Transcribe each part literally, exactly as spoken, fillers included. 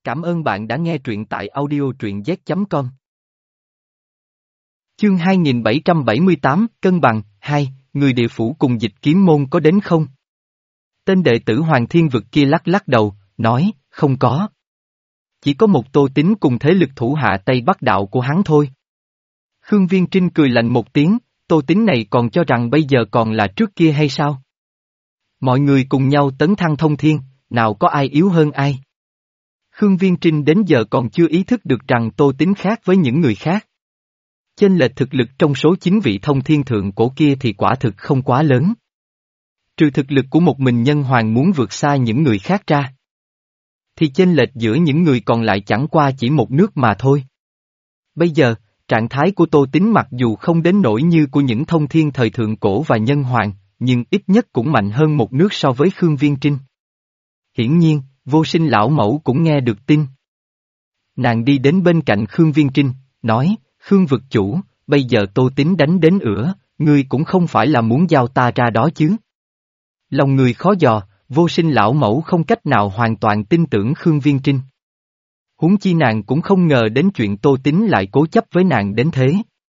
Cảm ơn bạn đã nghe truyện tại audio truyện z chấm com. Chương hai nghìn bảy trăm bảy mươi tám, Cân bằng, hai, người địa phủ cùng Dịch Kiếm Môn có đến không? Tên đệ tử Hoàng Thiên Vực kia lắc lắc đầu, nói, không có. Chỉ có một Tô Tín cùng thế lực thủ hạ Tây Bắc đạo của hắn thôi. Khương Viên Trinh cười lạnh một tiếng, Tô Tín này còn cho rằng bây giờ còn là trước kia hay sao? Mọi người cùng nhau tấn thăng thông thiên, nào có ai yếu hơn ai? Khương Viên Trinh đến giờ còn chưa ý thức được rằng Tô Tín khác với những người khác. Chênh lệch thực lực trong số chín vị thông thiên thượng cổ kia thì quả thực không quá lớn. Trừ thực lực của một mình nhân hoàng muốn vượt xa những người khác ra, thì chênh lệch giữa những người còn lại chẳng qua chỉ một nước mà thôi. Bây giờ, trạng thái của Tô Tín mặc dù không đến nỗi như của những thông thiên thời thượng cổ và nhân hoàng, nhưng ít nhất cũng mạnh hơn một nước so với Khương Viên Trinh. Hiển nhiên, Vô Sinh lão mẫu cũng nghe được tin. Nàng đi đến bên cạnh Khương Viên Trinh, nói, Khương vực chủ, bây giờ Tô Tín đánh đến ửa, ngươi cũng không phải là muốn giao ta ra đó chứ. Lòng người khó dò, Vô Sinh lão mẫu không cách nào hoàn toàn tin tưởng Khương Viên Trinh. Huống chi nàng cũng không ngờ đến chuyện Tô Tín lại cố chấp với nàng đến thế.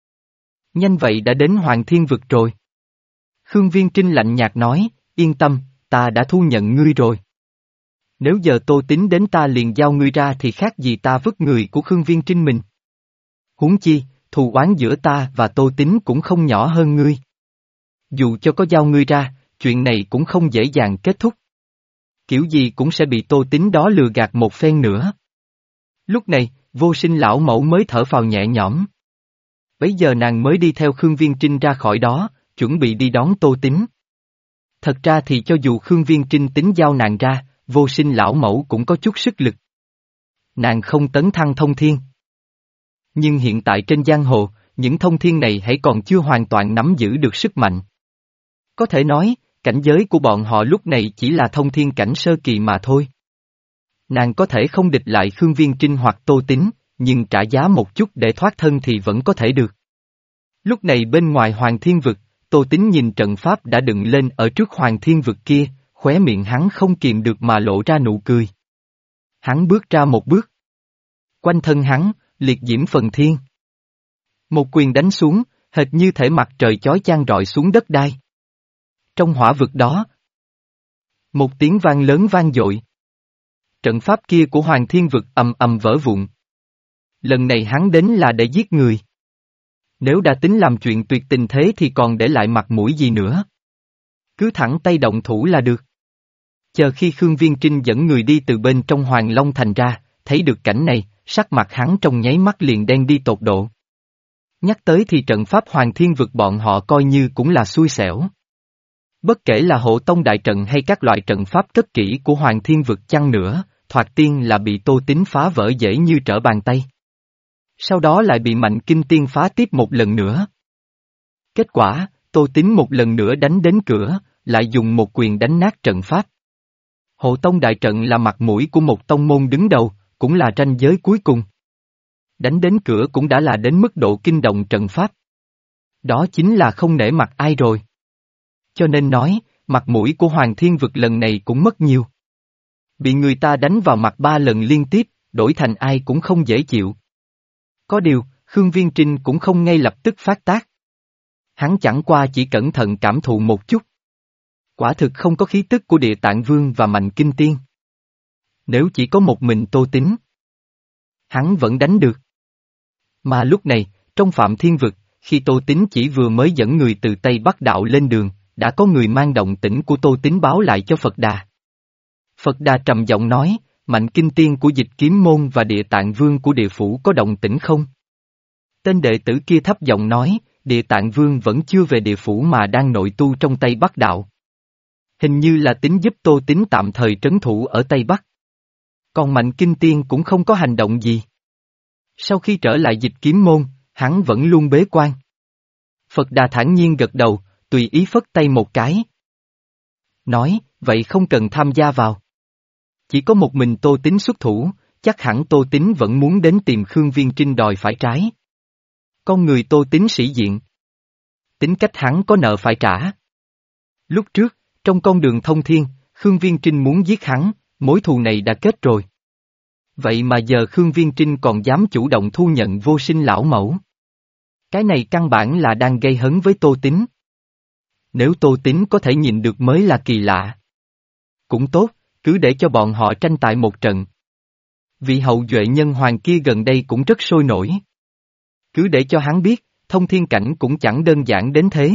Nhanh vậy đã đến Hoàng Thiên Vực rồi. Khương Viên Trinh lạnh nhạt nói, yên tâm, ta đã thu nhận ngươi rồi. Nếu giờ Tô Tín đến ta liền giao ngươi ra thì khác gì ta vứt người của Khương Viên Trinh mình. Huống chi, thù oán giữa ta và Tô Tín cũng không nhỏ hơn ngươi. Dù cho có giao ngươi ra, chuyện này cũng không dễ dàng kết thúc. Kiểu gì cũng sẽ bị Tô Tín đó lừa gạt một phen nữa. Lúc này, Vô Sinh lão mẫu mới thở phào nhẹ nhõm. Bấy giờ nàng mới đi theo Khương Viên Trinh ra khỏi đó, chuẩn bị đi đón Tô Tín. Thật ra thì cho dù Khương Viên Trinh tính giao nàng ra, Vô Sinh lão mẫu cũng có chút sức lực. Nàng không tấn thăng thông thiên. Nhưng hiện tại trên giang hồ, những thông thiên này hãy còn chưa hoàn toàn nắm giữ được sức mạnh. Có thể nói, cảnh giới của bọn họ lúc này chỉ là thông thiên cảnh sơ kỳ mà thôi. Nàng có thể không địch lại Khương Viên Trinh hoặc Tô Tín, nhưng trả giá một chút để thoát thân thì vẫn có thể được. Lúc này bên ngoài Hoàng Thiên Vực, Tô Tín nhìn trận pháp đã dựng lên ở trước Hoàng Thiên Vực kia, khóe miệng hắn không kìm được mà lộ ra nụ cười. Hắn bước ra một bước. Quanh thân hắn, liệt diễm phần thiên. Một quyền đánh xuống, hệt như thể mặt trời chói chang rọi xuống đất đai. Trong hỏa vực đó, một tiếng vang lớn vang dội. Trận pháp kia của Hoàng Thiên Vực ầm ầm vỡ vụn. Lần này hắn đến là để giết người. Nếu đã tính làm chuyện tuyệt tình thế thì còn để lại mặt mũi gì nữa. Cứ thẳng tay động thủ là được. Chờ khi Khương Viên Trinh dẫn người đi từ bên trong Hoàng Long Thành ra, thấy được cảnh này, sắc mặt hắn trong nháy mắt liền đen đi tột độ. Nhắc tới thì trận pháp Hoàng Thiên Vực bọn họ coi như cũng là xui xẻo. Bất kể là hộ tông đại trận hay các loại trận pháp cất kỹ của Hoàng Thiên Vực chăng nữa, thoạt tiên là bị Tô Tín phá vỡ dễ như trở bàn tay. Sau đó lại bị Mạnh Kinh Tiên phá tiếp một lần nữa. Kết quả, Tô Tín một lần nữa đánh đến cửa, lại dùng một quyền đánh nát trận pháp. Hộ tông đại trận là mặt mũi của một tông môn đứng đầu, cũng là ranh giới cuối cùng. Đánh đến cửa cũng đã là đến mức độ kinh động trận pháp. Đó chính là không nể mặt ai rồi. Cho nên nói, mặt mũi của Hoàng Thiên Vực lần này cũng mất nhiều. Bị người ta đánh vào mặt ba lần liên tiếp, đổi thành ai cũng không dễ chịu. Có điều, Khương Viên Trinh cũng không ngay lập tức phát tác. Hắn chẳng qua chỉ cẩn thận cảm thụ một chút. Quả thực không có khí tức của Địa Tạng Vương và Mạnh Kinh Tiên. Nếu chỉ có một mình Tô Tín, hắn vẫn đánh được. Mà lúc này, trong Phạm Thiên Vực, khi Tô Tín chỉ vừa mới dẫn người từ Tây Bắc đạo lên đường, đã có người mang động tĩnh của Tô Tín báo lại cho Phật Đà. Phật Đà trầm giọng nói, Mạnh Kinh Tiên của Dịch Kiếm Môn và Địa Tạng Vương của địa phủ có động tĩnh không? Tên đệ tử kia thấp giọng nói, Địa Tạng Vương vẫn chưa về địa phủ mà đang nội tu trong Tây Bắc đạo. Hình như là tính giúp Tô Tín tạm thời trấn thủ ở Tây Bắc. Còn Mạnh Kinh Tiên cũng không có hành động gì. Sau khi trở lại Dịch Kiếm Môn, hắn vẫn luôn bế quan. Phật Đà thản nhiên gật đầu, tùy ý phất tay một cái. Nói, vậy không cần tham gia vào. Chỉ có một mình Tô Tín xuất thủ, chắc hẳn Tô Tín vẫn muốn đến tìm Khương Viên Trinh đòi phải trái. Con người Tô Tín sĩ diện. Tính cách hắn có nợ phải trả. Lúc trước, trong con đường thông thiên, Khương Viên Trinh muốn giết hắn, mối thù này đã kết rồi. Vậy mà giờ Khương Viên Trinh còn dám chủ động thu nhận vô sinh lão mẫu. Cái này căn bản là đang gây hấn với Tô Tín. Nếu Tô Tín có thể nhìn được mới là kỳ lạ. Cũng tốt, cứ để cho bọn họ tranh tài một trận. Vị hậu duệ nhân hoàng kia gần đây cũng rất sôi nổi. Cứ để cho hắn biết, thông thiên cảnh cũng chẳng đơn giản đến thế.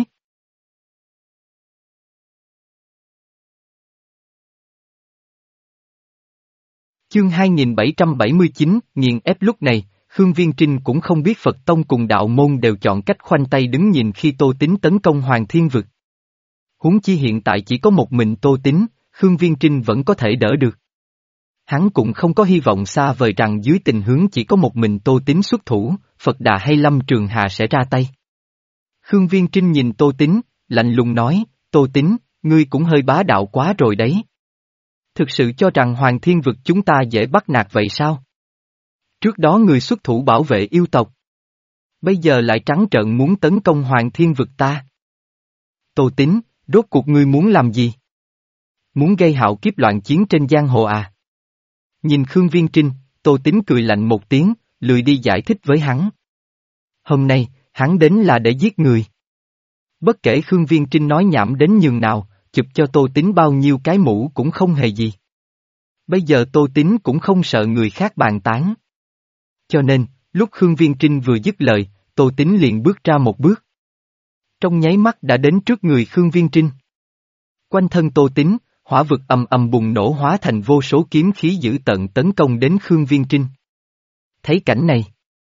Chương hai nghìn bảy trăm bảy mươi chín, nghiền ép lúc này, Khương Viên Trinh cũng không biết Phật Tông cùng đạo môn đều chọn cách khoanh tay đứng nhìn khi Tô Tín tấn công Hoàng Thiên Vực. Huống chi hiện tại chỉ có một mình Tô Tín, Khương Viên Trinh vẫn có thể đỡ được. Hắn cũng không có hy vọng xa vời rằng dưới tình huống chỉ có một mình Tô Tín xuất thủ, Phật Đà hay Lâm Trường Hà sẽ ra tay. Khương Viên Trinh nhìn Tô Tín, lạnh lùng nói, Tô Tín, ngươi cũng hơi bá đạo quá rồi đấy. Thực sự cho rằng Hoàng Thiên Vực chúng ta dễ bắt nạt vậy sao? Trước đó người xuất thủ bảo vệ yêu tộc. Bây giờ lại trắng trợn muốn tấn công Hoàng Thiên Vực ta. Tô Tín, rốt cuộc ngươi muốn làm gì? Muốn gây hạo kiếp loạn chiến trên giang hồ à? Nhìn Khương Viên Trinh, Tô Tín cười lạnh một tiếng, lười đi giải thích với hắn. Hôm nay, hắn đến là để giết người. Bất kể Khương Viên Trinh nói nhảm đến nhường nào, chụp cho Tô Tín bao nhiêu cái mũ cũng không hề gì. Bây giờ Tô Tín cũng không sợ người khác bàn tán. Cho nên, lúc Khương Viên Trinh vừa dứt lời, Tô Tín liền bước ra một bước. Trong nháy mắt đã đến trước người Khương Viên Trinh. Quanh thân Tô Tín, hỏa vực ầm ầm bùng nổ hóa thành vô số kiếm khí dữ tợn tấn công đến Khương Viên Trinh. Thấy cảnh này,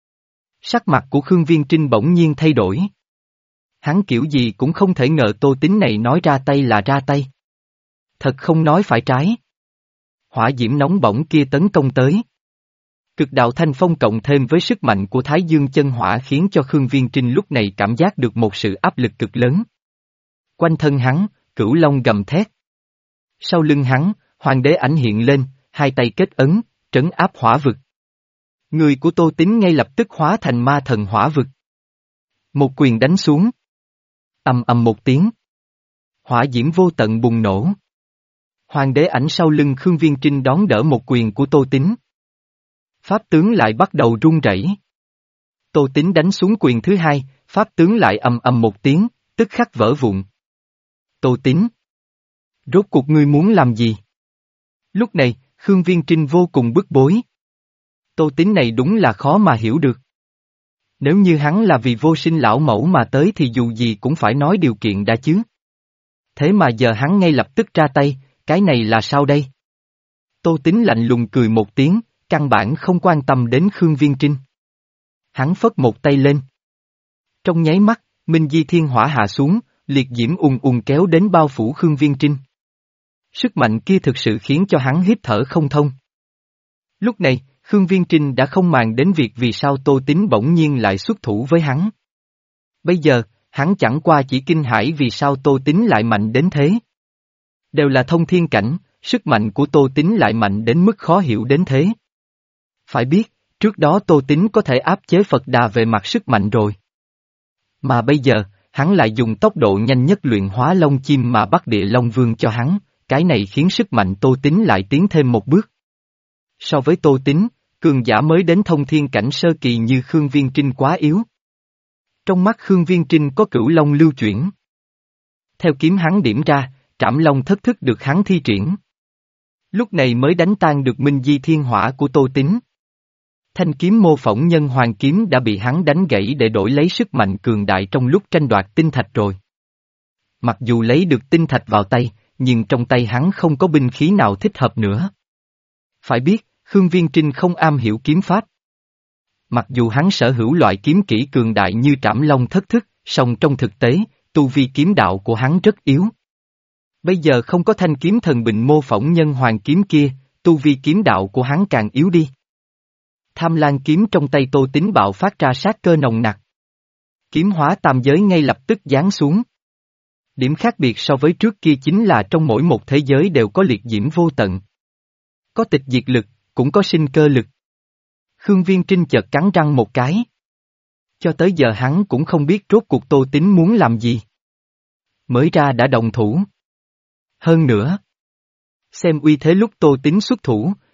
sắc mặt của Khương Viên Trinh bỗng nhiên thay đổi. Hắn kiểu gì cũng không thể ngờ Tô Tín này nói ra tay là ra tay. Thật không nói phải trái. Hỏa diễm nóng bỏng kia tấn công tới. Cực đạo thanh phong cộng thêm với sức mạnh của Thái Dương chân hỏa khiến cho Khương Viên Trinh lúc này cảm giác được một sự áp lực cực lớn. Quanh thân hắn, cửu long gầm thét. Sau lưng hắn, hoàng đế ảnh hiện lên, hai tay kết ấn, trấn áp hỏa vực. Người của Tô Tín ngay lập tức hóa thành ma thần hỏa vực. Một quyền đánh xuống. Ầm ầm một tiếng. Hỏa diễm vô tận bùng nổ. Hoàng đế ảnh sau lưng Khương Viên Trinh đón đỡ một quyền của Tô Tín. Pháp tướng lại bắt đầu run rẩy. Tô Tín đánh xuống quyền thứ hai, pháp tướng lại ầm ầm một tiếng, tức khắc vỡ vụn. Tô Tín. Rốt cuộc ngươi muốn làm gì? Lúc này, Khương Viên Trinh vô cùng bức bối. Tô Tín này đúng là khó mà hiểu được. Nếu như hắn là vì vô sinh lão mẫu mà tới thì dù gì cũng phải nói điều kiện đã chứ. Thế mà giờ hắn ngay lập tức ra tay, cái này là sao đây? Tô Tín lạnh lùng cười một tiếng, căn bản không quan tâm đến Khương Viên Trinh. Hắn phất một tay lên. Trong nháy mắt, Minh Di Thiên Hỏa hạ xuống, liệt diễm ùn ùn kéo đến bao phủ Khương Viên Trinh. Sức mạnh kia thực sự khiến cho hắn hít thở không thông. Lúc này, Khương Viên Trinh đã không màng đến việc vì sao Tô Tín bỗng nhiên lại xuất thủ với hắn. Bây giờ, hắn chẳng qua chỉ kinh hãi vì sao Tô Tín lại mạnh đến thế. Đều là thông thiên cảnh, sức mạnh của Tô Tín lại mạnh đến mức khó hiểu đến thế. Phải biết, trước đó Tô Tín có thể áp chế Phật Đà về mặt sức mạnh rồi. Mà bây giờ, hắn lại dùng tốc độ nhanh nhất luyện hóa Long Chim mà bắt địa Long Vương cho hắn, cái này khiến sức mạnh Tô Tín lại tiến thêm một bước. So với Tô Tín, cường giả mới đến thông thiên cảnh sơ kỳ như Khương Viên Trinh quá yếu. Trong mắt Khương Viên Trinh có cửu long lưu chuyển. Theo kiếm hắn điểm ra, trảm long thất thức được hắn thi triển. Lúc này mới đánh tan được Minh Di Thiên Hỏa của Tô Tín. Thanh kiếm mô phỏng nhân hoàng kiếm đã bị hắn đánh gãy để đổi lấy sức mạnh cường đại trong lúc tranh đoạt tinh thạch rồi. Mặc dù lấy được tinh thạch vào tay, nhưng trong tay hắn không có binh khí nào thích hợp nữa. Phải biết, Khương Viên Trinh không am hiểu kiếm pháp. Mặc dù hắn sở hữu loại kiếm kỹ cường đại như trảm long thất thức, song trong thực tế, tu vi kiếm đạo của hắn rất yếu. Bây giờ không có thanh kiếm thần bình mô phỏng nhân hoàng kiếm kia, tu vi kiếm đạo của hắn càng yếu đi. Tham Lan kiếm trong tay Tô Tín bạo phát ra sát cơ nồng nặc. Kiếm hóa tam giới ngay lập tức giáng xuống. Điểm khác biệt so với trước kia chính là trong mỗi một thế giới đều có liệt diễm vô tận. Có tịch diệt lực, cũng có sinh cơ lực. Khương Viên Trinh chợt cắn răng một cái. Cho tới giờ hắn cũng không biết rốt cuộc Tô Tín muốn làm gì. Mới ra đã đồng thủ. Hơn nữa, xem uy thế lúc Tô Tín xuất thủ,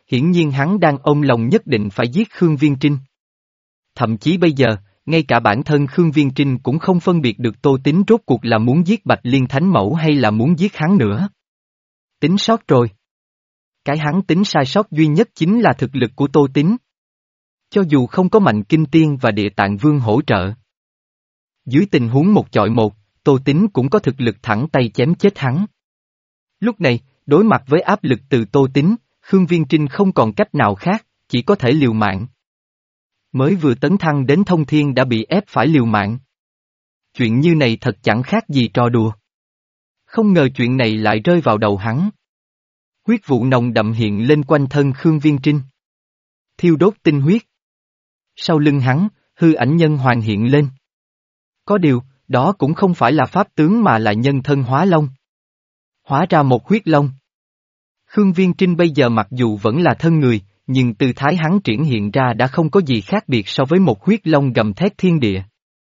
hiển nhiên hắn đang ôm lòng nhất định phải giết Khương Viên Trinh. Thậm chí bây giờ, ngay cả bản thân Khương Viên Trinh cũng không phân biệt được Tô Tín rốt cuộc là muốn giết Bạch Liên Thánh Mẫu hay là muốn giết hắn nữa. Tính sót rồi. Cái hắn tính sai sót duy nhất chính là thực lực của Tô Tín. Cho dù không có Mạnh Kinh Tiên và Địa Tạng Vương hỗ trợ. Dưới tình huống một chọi một, Tô Tín cũng có thực lực thẳng tay chém chết hắn. Lúc này, đối mặt với áp lực từ Tô Tín, Khương Viên Trinh không còn cách nào khác, chỉ có thể liều mạng. Mới vừa tấn thăng đến thông thiên đã bị ép phải liều mạng. Chuyện như này thật chẳng khác gì trò đùa. Không ngờ chuyện này lại rơi vào đầu hắn. Huyết vụ nồng đậm hiện lên quanh thân Khương Viên Trinh. Thiêu đốt tinh huyết. Sau lưng hắn, hư ảnh nhân hoàng hiện lên. Có điều, đó cũng không phải là pháp tướng mà là nhân thân hóa long. Hóa ra một huyết long. Khương Viên Trinh bây giờ mặc dù vẫn là thân người, nhưng tư thái hắn triển hiện ra đã không có gì khác biệt so với một huyết long gầm thét thiên địa.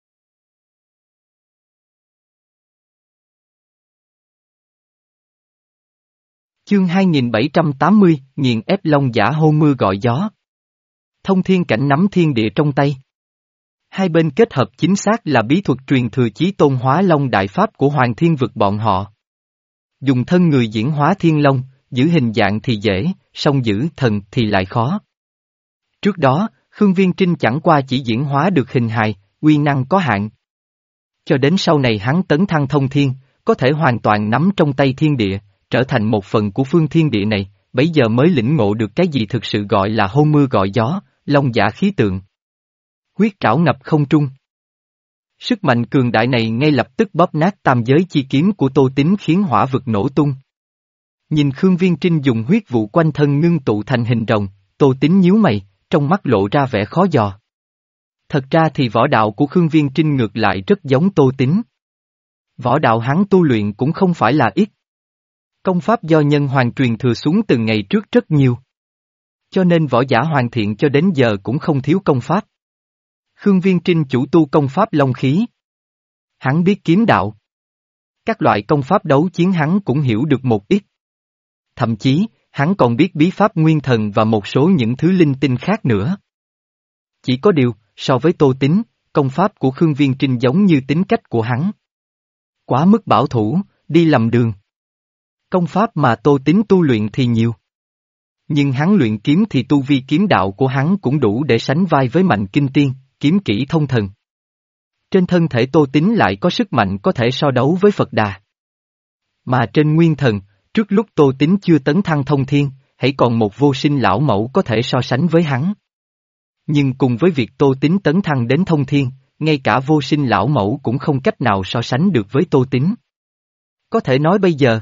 Chương hai nghìn bảy trăm tám mươi, nghiền ép long giả hô mưa gọi gió. Thông thiên cảnh nắm thiên địa trong tay. Hai bên kết hợp chính xác là bí thuật truyền thừa chí tôn hóa long đại pháp của Hoàng Thiên Vực bọn họ. Dùng thân người diễn hóa thiên long, giữ hình dạng thì dễ, song giữ thần thì lại khó. Trước đó, Khương Viên Trinh chẳng qua chỉ diễn hóa được hình hài, uy năng có hạn. Cho đến sau này hắn tấn thăng thông thiên, có thể hoàn toàn nắm trong tay thiên địa, trở thành một phần của phương thiên địa này, bấy giờ mới lĩnh ngộ được cái gì thực sự gọi là hô mưa gọi gió, long giả khí tượng. Huyết trảo ngập không trung. Sức mạnh cường đại này ngay lập tức bóp nát tam giới chi kiếm của Tô Tín khiến hỏa vực nổ tung. Nhìn Khương Viên Trinh dùng huyết vụ quanh thân ngưng tụ thành hình rồng, Tô Tín nhíu mày, trong mắt lộ ra vẻ khó dò. Thật ra thì võ đạo của Khương Viên Trinh ngược lại rất giống Tô Tín. Võ đạo hắn tu luyện cũng không phải là ít. Công pháp do nhân hoàng truyền thừa xuống từ ngày trước rất nhiều. Cho nên võ giả hoàn thiện cho đến giờ cũng không thiếu công pháp. Khương Viên Trinh chủ tu công pháp long khí. Hắn biết kiếm đạo. Các loại công pháp đấu chiến hắn cũng hiểu được một ít. Thậm chí, hắn còn biết bí pháp nguyên thần và một số những thứ linh tinh khác nữa. Chỉ có điều, so với Tô Tín, công pháp của Khương Viên Trinh giống như tính cách của hắn. Quá mức bảo thủ, đi lầm đường. Công pháp mà Tô Tín tu luyện thì nhiều. Nhưng hắn luyện kiếm thì tu vi kiếm đạo của hắn cũng đủ để sánh vai với Mạnh Kinh Tiên, kiếm kỹ thông thần. Trên thân thể Tô Tín lại có sức mạnh có thể so đấu với Phật Đà. Mà trên nguyên thần, trước lúc Tô Tín chưa tấn thăng thông thiên, hãy còn một vô sinh lão mẫu có thể so sánh với hắn. Nhưng cùng với việc Tô Tín tấn thăng đến thông thiên, ngay cả vô sinh lão mẫu cũng không cách nào so sánh được với Tô Tín. Có thể nói bây giờ,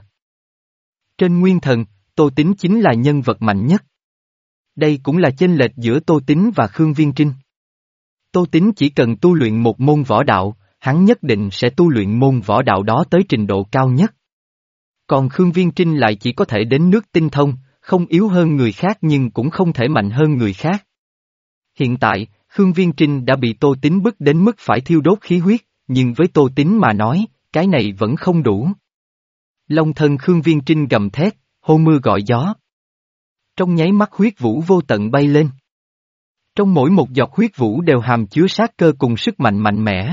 trên nguyên thần, Tô Tín chính là nhân vật mạnh nhất. Đây cũng là chênh lệch giữa Tô Tín và Khương Viên Trinh. Tô Tín chỉ cần tu luyện một môn võ đạo, hắn nhất định sẽ tu luyện môn võ đạo đó tới trình độ cao nhất. Còn Khương Viên Trinh lại chỉ có thể đến nước tinh thông, không yếu hơn người khác nhưng cũng không thể mạnh hơn người khác. Hiện tại, Khương Viên Trinh đã bị Tô Tín bức đến mức phải thiêu đốt khí huyết, nhưng với Tô Tín mà nói, cái này vẫn không đủ. Long thân Khương Viên Trinh gầm thét, hô mưa gọi gió. Trong nháy mắt huyết vũ vô tận bay lên. Trong mỗi một giọt huyết vũ đều hàm chứa sát cơ cùng sức mạnh mạnh mẽ.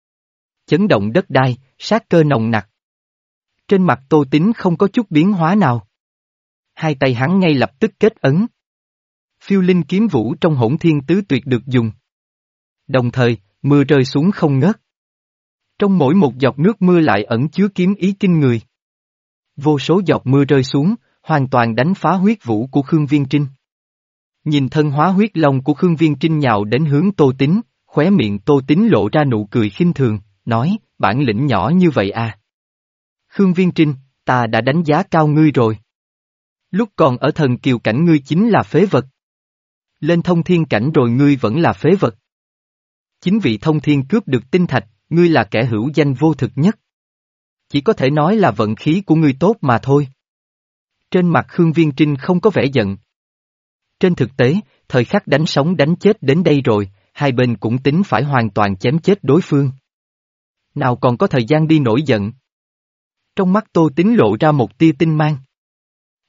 Chấn động đất đai, sát cơ nồng nặc. Trên mặt Tô Tín không có chút biến hóa nào. Hai tay hắn ngay lập tức kết ấn. Phiêu linh kiếm vũ trong hỗn thiên tứ tuyệt được dùng. Đồng thời, mưa rơi xuống không ngớt. Trong mỗi một giọt nước mưa lại ẩn chứa kiếm ý kinh người. Vô số giọt mưa rơi xuống, hoàn toàn đánh phá huyết vũ của Khương Viên Trinh. Nhìn thân hóa huyết long của Khương Viên Trinh nhào đến hướng Tô Tín, khóe miệng Tô Tín lộ ra nụ cười khinh thường, nói, bản lĩnh nhỏ như vậy à. Khương Viên Trinh, ta đã đánh giá cao ngươi rồi. Lúc còn ở thần kiều cảnh ngươi chính là phế vật. Lên thông thiên cảnh rồi ngươi vẫn là phế vật. Chính vị thông thiên cướp được tinh thạch, ngươi là kẻ hữu danh vô thực nhất. Chỉ có thể nói là vận khí của ngươi tốt mà thôi. Trên mặt Khương Viên Trinh không có vẻ giận. Trên thực tế, thời khắc đánh sống đánh chết đến đây rồi, hai bên cũng tính phải hoàn toàn chém chết đối phương. Nào còn có thời gian đi nổi giận. Trong mắt Tô Tín lộ ra một tia tinh mang.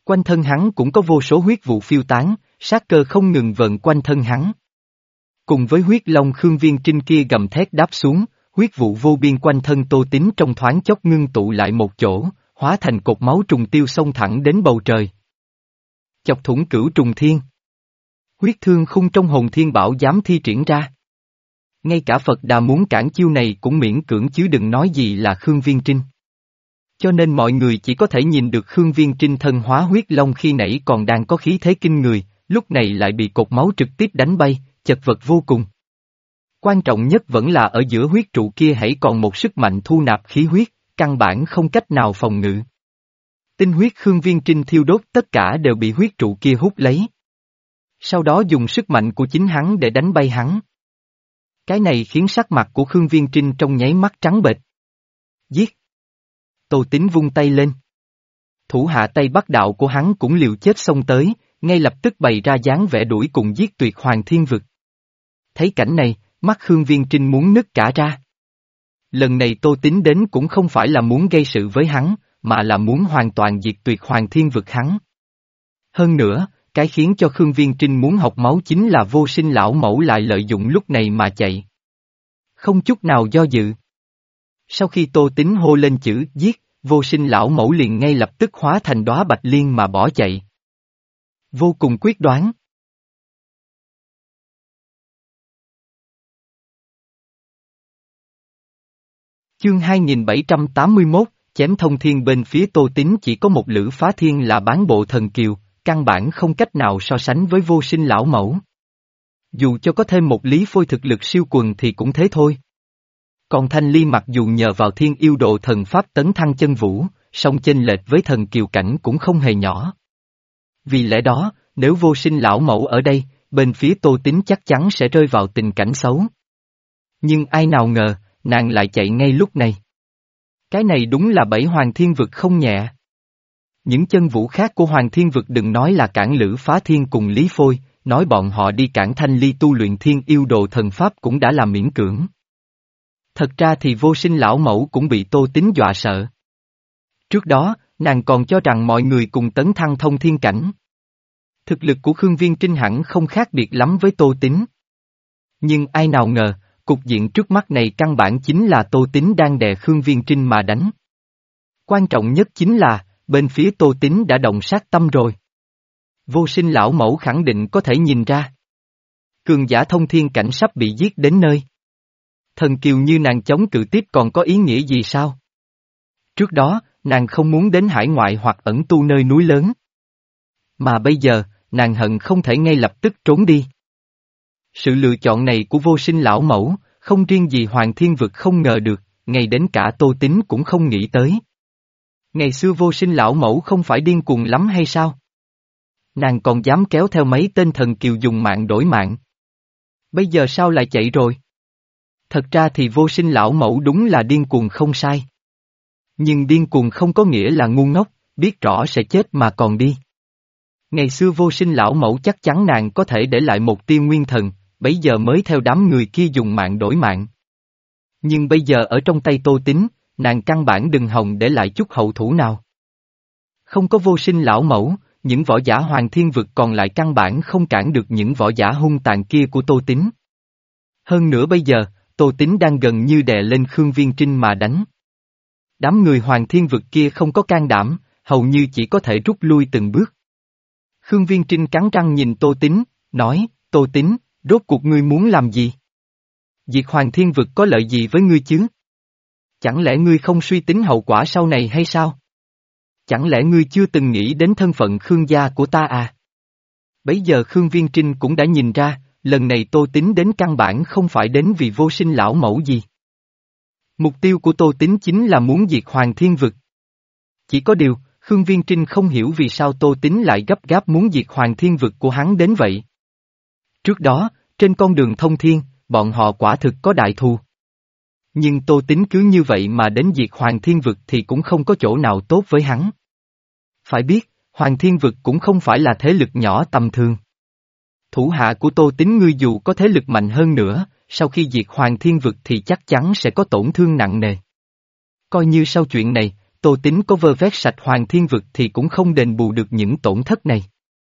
Quanh thân hắn cũng có vô số huyết vụ phiêu tán, sát cơ không ngừng vờn quanh thân hắn. Cùng với huyết long Khương Viên Trinh kia gầm thét đáp xuống, huyết vụ vô biên quanh thân Tô Tín trong thoáng chốc ngưng tụ lại một chỗ, hóa thành cột máu trùng tiêu xông thẳng đến bầu trời. Chọc thủng cửu trùng thiên. Huyết thương khung trong hồn thiên bảo dám thi triển ra. Ngay cả Phật Đà muốn cản chiêu này cũng miễn cưỡng chứ đừng nói gì là Khương Viên Trinh. Cho nên mọi người chỉ có thể nhìn được Khương Viên Trinh thân hóa huyết long khi nãy còn đang có khí thế kinh người, lúc này lại bị cột máu trực tiếp đánh bay, chật vật vô cùng. Quan trọng nhất vẫn là ở giữa huyết trụ kia hãy còn một sức mạnh thu nạp khí huyết, căn bản không cách nào phòng ngự. Tinh huyết Khương Viên Trinh thiêu đốt tất cả đều bị huyết trụ kia hút lấy. Sau đó dùng sức mạnh của chính hắn để đánh bay hắn. Cái này khiến sắc mặt của Khương Viên Trinh trong nháy mắt trắng bệch. Giết! Tô Tín vung tay lên. Thủ hạ Tây Bắc đạo của hắn cũng liều chết xông tới, ngay lập tức bày ra dáng vẻ đuổi cùng giết tuyệt hoàng thiên vực. Thấy cảnh này, mắt Khương Viên Trinh muốn nứt cả ra. Lần này Tô Tín đến cũng không phải là muốn gây sự với hắn, mà là muốn hoàn toàn diệt tuyệt hoàng thiên vực hắn. Hơn nữa, cái khiến cho Khương Viên Trinh muốn học máu chính là vô sinh lão mẫu lại lợi dụng lúc này mà chạy. Không chút nào do dự. Sau khi Tô Tín hô lên chữ giết, vô sinh lão mẫu liền ngay lập tức hóa thành đóa bạch liên mà bỏ chạy. Vô cùng quyết đoán. Chương hai nghìn bảy trăm tám mươi mốt, chém thông thiên bên phía Tô Tín chỉ có một lữ phá thiên là bán bộ thần kiều, căn bản không cách nào so sánh với vô sinh lão mẫu. Dù cho có thêm một lý phôi thực lực siêu quần thì cũng thế thôi. Còn Thanh Ly mặc dù nhờ vào thiên yêu độ thần pháp tấn thăng chân vũ, song chênh lệch với thần kiều cảnh cũng không hề nhỏ. Vì lẽ đó, nếu vô sinh lão mẫu ở đây, bên phía Tô Tín chắc chắn sẽ rơi vào tình cảnh xấu. Nhưng ai nào ngờ, nàng lại chạy ngay lúc này. Cái này đúng là bảy hoàng thiên vực không nhẹ. Những chân vũ khác của hoàng thiên vực đừng nói là cản Lữ Phá Thiên cùng Lý Phôi, nói bọn họ đi cản Thanh Ly tu luyện thiên yêu đồ thần pháp cũng đã là miễn cưỡng. Thật ra thì vô sinh lão mẫu cũng bị Tô Tín dọa sợ. Trước đó, nàng còn cho rằng mọi người cùng tấn thăng thông thiên cảnh. Thực lực của Khương Viên Trinh hẳn không khác biệt lắm với Tô Tín. Nhưng ai nào ngờ, cục diện trước mắt này căn bản chính là Tô Tín đang đè Khương Viên Trinh mà đánh. Quan trọng nhất chính là, bên phía Tô Tín đã động sát tâm rồi. Vô sinh lão mẫu khẳng định có thể nhìn ra. Cường giả thông thiên cảnh sắp bị giết đến nơi. Thần kiều như nàng chống cự tiếp còn có ý nghĩa gì sao? Trước đó, nàng không muốn đến hải ngoại hoặc ẩn tu nơi núi lớn. Mà bây giờ, nàng hận không thể ngay lập tức trốn đi. Sự lựa chọn này của vô sinh lão mẫu, không riêng gì Hoàng Thiên Vực không ngờ được, ngay đến cả Tô Tín cũng không nghĩ tới. Ngày xưa vô sinh lão mẫu không phải điên cuồng lắm hay sao? Nàng còn dám kéo theo mấy tên thần kiều dùng mạng đổi mạng. Bây giờ sao lại chạy rồi? Thật ra thì vô sinh lão mẫu đúng là điên cuồng không sai. Nhưng điên cuồng không có nghĩa là ngu ngốc, biết rõ sẽ chết mà còn đi. Ngày xưa vô sinh lão mẫu chắc chắn nàng có thể để lại một tia nguyên thần, bấy giờ mới theo đám người kia dùng mạng đổi mạng. Nhưng bây giờ ở trong tay Tô Tín, nàng căn bản đừng hòng để lại chút hậu thủ nào. Không có vô sinh lão mẫu, những võ giả Hoàng Thiên Vực còn lại căn bản không cản được những võ giả hung tàn kia của Tô Tín. Hơn nữa bây giờ, Tô Tín đang gần như đè lên Khương Viên Trinh mà đánh. Đám người Hoàng Thiên Vực kia không có can đảm, hầu như chỉ có thể rút lui từng bước. Khương Viên Trinh cắn răng nhìn Tô Tín, nói, Tô Tín, rốt cuộc ngươi muốn làm gì? Diệt Hoàng Thiên Vực có lợi gì với ngươi chứ? Chẳng lẽ ngươi không suy tính hậu quả sau này hay sao? Chẳng lẽ ngươi chưa từng nghĩ đến thân phận Khương gia của ta à? Bấy giờ Khương Viên Trinh cũng đã nhìn ra, lần này Tô Tín đến căn bản không phải đến vì vô sinh lão mẫu gì. Mục tiêu của Tô Tín chính là muốn diệt Hoàng Thiên Vực. Chỉ có điều, Khương Viên Trinh không hiểu vì sao Tô Tín lại gấp gáp muốn diệt Hoàng Thiên Vực của hắn đến vậy. Trước đó, trên con đường thông thiên, bọn họ quả thực có đại thù. Nhưng Tô Tín cứ như vậy mà đến diệt Hoàng Thiên Vực thì cũng không có chỗ nào tốt với hắn. Phải biết, Hoàng Thiên Vực cũng không phải là thế lực nhỏ tầm thường. Thủ hạ của Tô Tín ngươi dù có thế lực mạnh hơn nữa, sau khi diệt Hoàng Thiên Vực thì chắc chắn sẽ có tổn thương nặng nề. Coi như sau chuyện này, Tô Tín có vơ vét sạch Hoàng Thiên Vực thì cũng không đền bù được những tổn thất này.